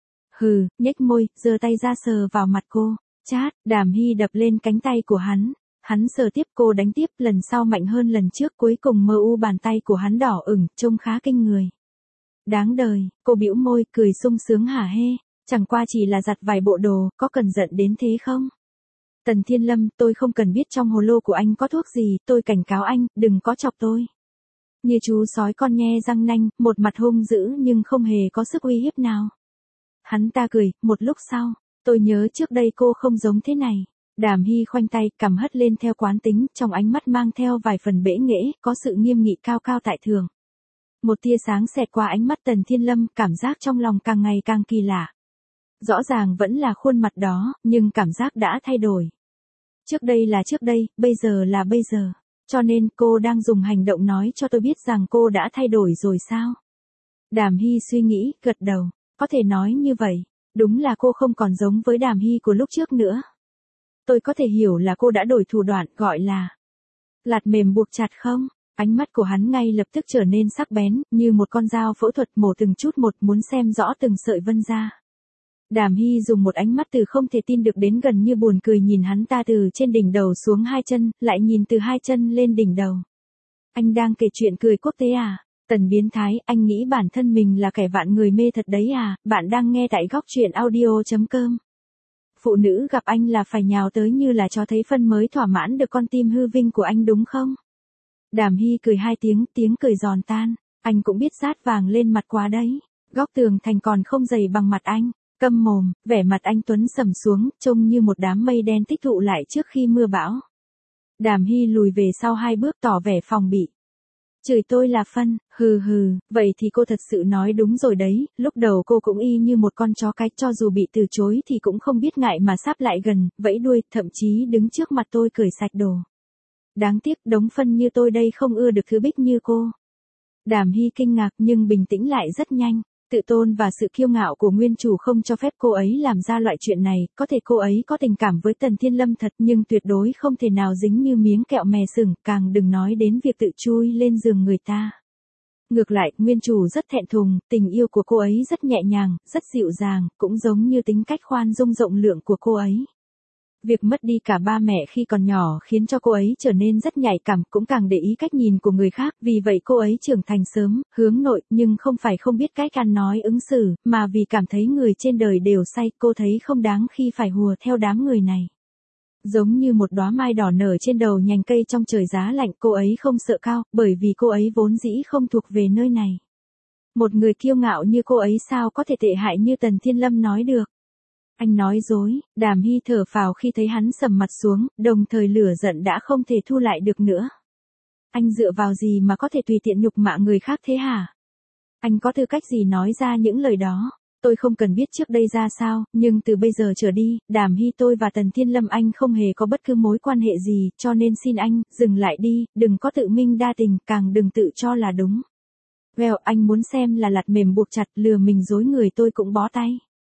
Hừ, nhếch môi, giơ tay ra sờ vào mặt cô, chát, Đàm Hy đập lên cánh tay của hắn. Hắn sờ tiếp, cô đánh tiếp, lần sau mạnh hơn lần trước, cuối cùng mơ u bàn tay của hắn đỏ ửng, trông khá kinh người. Đáng đời, cô bĩu môi, cười sung sướng hả hê, chẳng qua chỉ là giặt vài bộ đồ, có cần giận đến thế không? Tần Thiên Lâm, tôi không cần biết trong hồ lô của anh có thuốc gì, tôi cảnh cáo anh, đừng có chọc tôi. Như chú sói con nhe răng nanh, một mặt hung dữ nhưng không hề có sức uy hiếp nào. Hắn ta cười, một lúc sau, tôi nhớ trước đây cô không giống thế này. Đàm Hy khoanh tay, cằm hất lên theo quán tính, trong ánh mắt mang theo vài phần bẽ nghễ, có sự nghiêm nghị cao cao tại thường. Một tia sáng xẹt qua ánh mắt Tần Thiên Lâm, cảm giác trong lòng càng ngày càng kỳ lạ. Rõ ràng vẫn là khuôn mặt đó, nhưng cảm giác đã thay đổi. Trước đây là trước đây, bây giờ là bây giờ. Cho nên cô đang dùng hành động nói cho tôi biết rằng cô đã thay đổi rồi sao? Đàm Hy suy nghĩ, gật đầu. Có thể nói như vậy. Đúng là cô không còn giống với Đàm Hy của lúc trước nữa. Tôi có thể hiểu là cô đã đổi thủ đoạn, gọi là lạt mềm buộc chặt không? Ánh mắt của hắn ngay lập tức trở nên sắc bén, như một con dao phẫu thuật mổ từng chút một, muốn xem rõ từng sợi vân da. Đàm Hy dùng một ánh mắt từ không thể tin được đến gần như buồn cười nhìn hắn ta từ trên đỉnh đầu xuống hai chân, lại nhìn từ hai chân lên đỉnh đầu. Anh đang kể chuyện cười quốc tế à? Tần biến thái, anh nghĩ bản thân mình là kẻ vạn người mê thật đấy à? Bạn đang nghe tại góc truyện audio chấm com. Phụ nữ gặp anh là phải nhào tới như là cho thấy phân mới thỏa mãn được con tim hư vinh của anh đúng không? Đàm Hy cười hai tiếng, tiếng cười giòn tan. Anh cũng biết sát vàng lên mặt quá đấy. Góc tường thành còn không dày bằng mặt anh. Câm mồm, vẻ mặt anh Tuấn sầm xuống, trông như một đám mây đen tích tụ lại trước khi mưa bão. Đàm Hy lùi về sau hai bước tỏ vẻ phòng bị. Chửi tôi là phân, hừ hừ, vậy thì cô thật sự nói đúng rồi đấy, lúc đầu cô cũng y như một con chó cái, cho dù bị từ chối thì cũng không biết ngại mà sáp lại gần, vẫy đuôi, thậm chí đứng trước mặt tôi cởi sạch đồ. Đáng tiếc đống phân như tôi đây không ưa được thứ bích như cô. Đàm Hy kinh ngạc nhưng bình tĩnh lại rất nhanh. Tự tôn và sự kiêu ngạo của nguyên chủ không cho phép cô ấy làm ra loại chuyện này, có thể cô ấy có tình cảm với Tần Thiên Lâm thật nhưng tuyệt đối không thể nào dính như miếng kẹo mè sừng, càng đừng nói đến việc tự chui lên giường người ta. Ngược lại, nguyên chủ rất thẹn thùng, tình yêu của cô ấy rất nhẹ nhàng, rất dịu dàng, cũng giống như tính cách khoan dung rộng lượng của cô ấy. Việc mất đi cả ba mẹ khi còn nhỏ khiến cho cô ấy trở nên rất nhạy cảm, cũng càng để ý cách nhìn của người khác, vì vậy cô ấy trưởng thành sớm, hướng nội, nhưng không phải không biết cách ăn nói ứng xử, mà vì cảm thấy người trên đời đều sai, cô thấy không đáng khi phải hùa theo đám người này. Giống như một đóa mai đỏ nở trên đầu nhành cây trong trời giá lạnh, cô ấy không sợ cao, bởi vì cô ấy vốn dĩ không thuộc về nơi này. Một người kiêu ngạo như cô ấy sao có thể tệ hại như Tần Thiên Lâm nói được. Anh nói dối, Đàm Hy thở phào khi thấy hắn sầm mặt xuống, đồng thời lửa giận đã không thể thu lại được nữa. Anh dựa vào gì mà có thể tùy tiện nhục mạ người khác thế hả? Anh có tư cách gì nói ra những lời đó? Tôi không cần biết trước đây ra sao, nhưng từ bây giờ trở đi, Đàm Hy tôi và Tần Thiên Lâm anh không hề có bất cứ mối quan hệ gì, cho nên xin anh, dừng lại đi, đừng có tự minh đa tình, càng đừng tự cho là đúng. Well, anh muốn xem là lạt mềm buộc chặt, lừa mình dối người tôi cũng bó tay.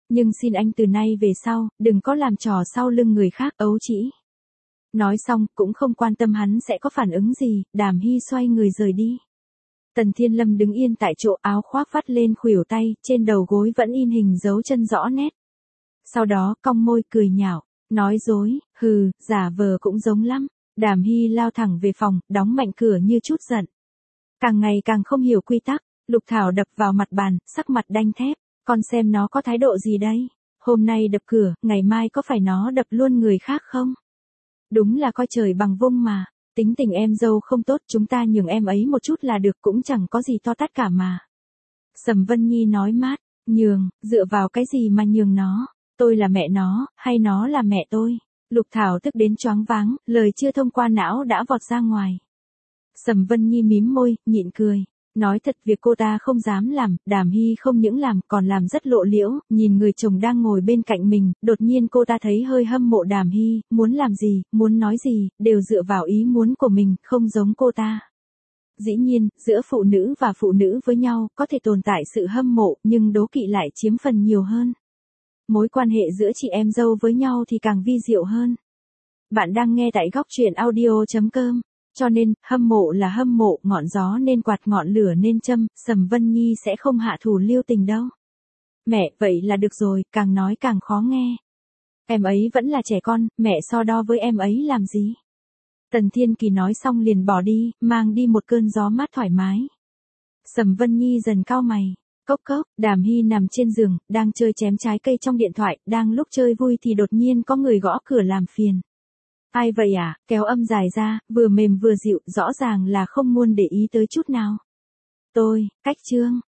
Nhưng xin anh từ nay về sau, đừng có làm trò sau lưng người khác ấu trĩ. Nói xong, cũng không quan tâm hắn sẽ có phản ứng gì, Đàm Hy xoay người rời đi. Tần Thiên Lâm đứng yên tại chỗ, áo khoác vắt lên khuỷu tay, trên đầu gối vẫn in hình dấu chân rõ nét. Sau đó cong môi cười nhạo, nói dối, hừ, giả vờ cũng giống lắm. Đàm Hy lao thẳng về phòng, đóng mạnh cửa như chút giận. Càng ngày càng không hiểu quy tắc, Lục Thảo đập vào mặt bàn, sắc mặt đanh thép, con xem nó có thái độ gì đây? Hôm nay đập cửa, ngày mai có phải nó đập luôn người khác không? Đúng là coi trời bằng vung mà, tính tình em dâu không tốt, chúng ta nhường em ấy một chút là được, cũng chẳng có gì to tát cả mà. Sầm Vân Nhi nói mát, nhường, dựa vào cái gì mà nhường nó, tôi là mẹ nó, hay nó là mẹ tôi? Lục Thảo tức đến choáng váng, lời chưa thông qua não đã vọt ra ngoài. Sầm Vân Nhi mím môi, nhịn cười. Nói thật, việc cô ta không dám làm, Đàm Hy không những làm, còn làm rất lộ liễu, nhìn người chồng đang ngồi bên cạnh mình, đột nhiên cô ta thấy hơi hâm mộ Đàm Hy, muốn làm gì, muốn nói gì, đều dựa vào ý muốn của mình, không giống cô ta. Dĩ nhiên, giữa phụ nữ và phụ nữ với nhau, có thể tồn tại sự hâm mộ, nhưng đố kỵ lại chiếm phần nhiều hơn. Mối quan hệ giữa chị em dâu với nhau thì càng vi diệu hơn. Bạn đang nghe tại góc truyện audio chấm com. Cho nên, hâm mộ là hâm mộ, ngọn gió nên quạt, ngọn lửa nên châm, Sầm Vân Nhi sẽ không hạ thủ lưu tình đâu. Mẹ, vậy là được rồi, càng nói càng khó nghe. Em ấy vẫn là trẻ con, mẹ so đo với em ấy làm gì? Tần Thiên Kỳ nói xong liền bỏ đi, mang đi một cơn gió mát thoải mái. Sầm Vân Nhi dần cau mày. Cốc cốc, Đàm Hy nằm trên giường, đang chơi chém trái cây trong điện thoại, đang lúc chơi vui thì đột nhiên có người gõ cửa làm phiền. Ai vậy à, kéo âm dài ra, vừa mềm vừa dịu, rõ ràng là không muốn để ý tới chút nào. Tôi, Cách Trương,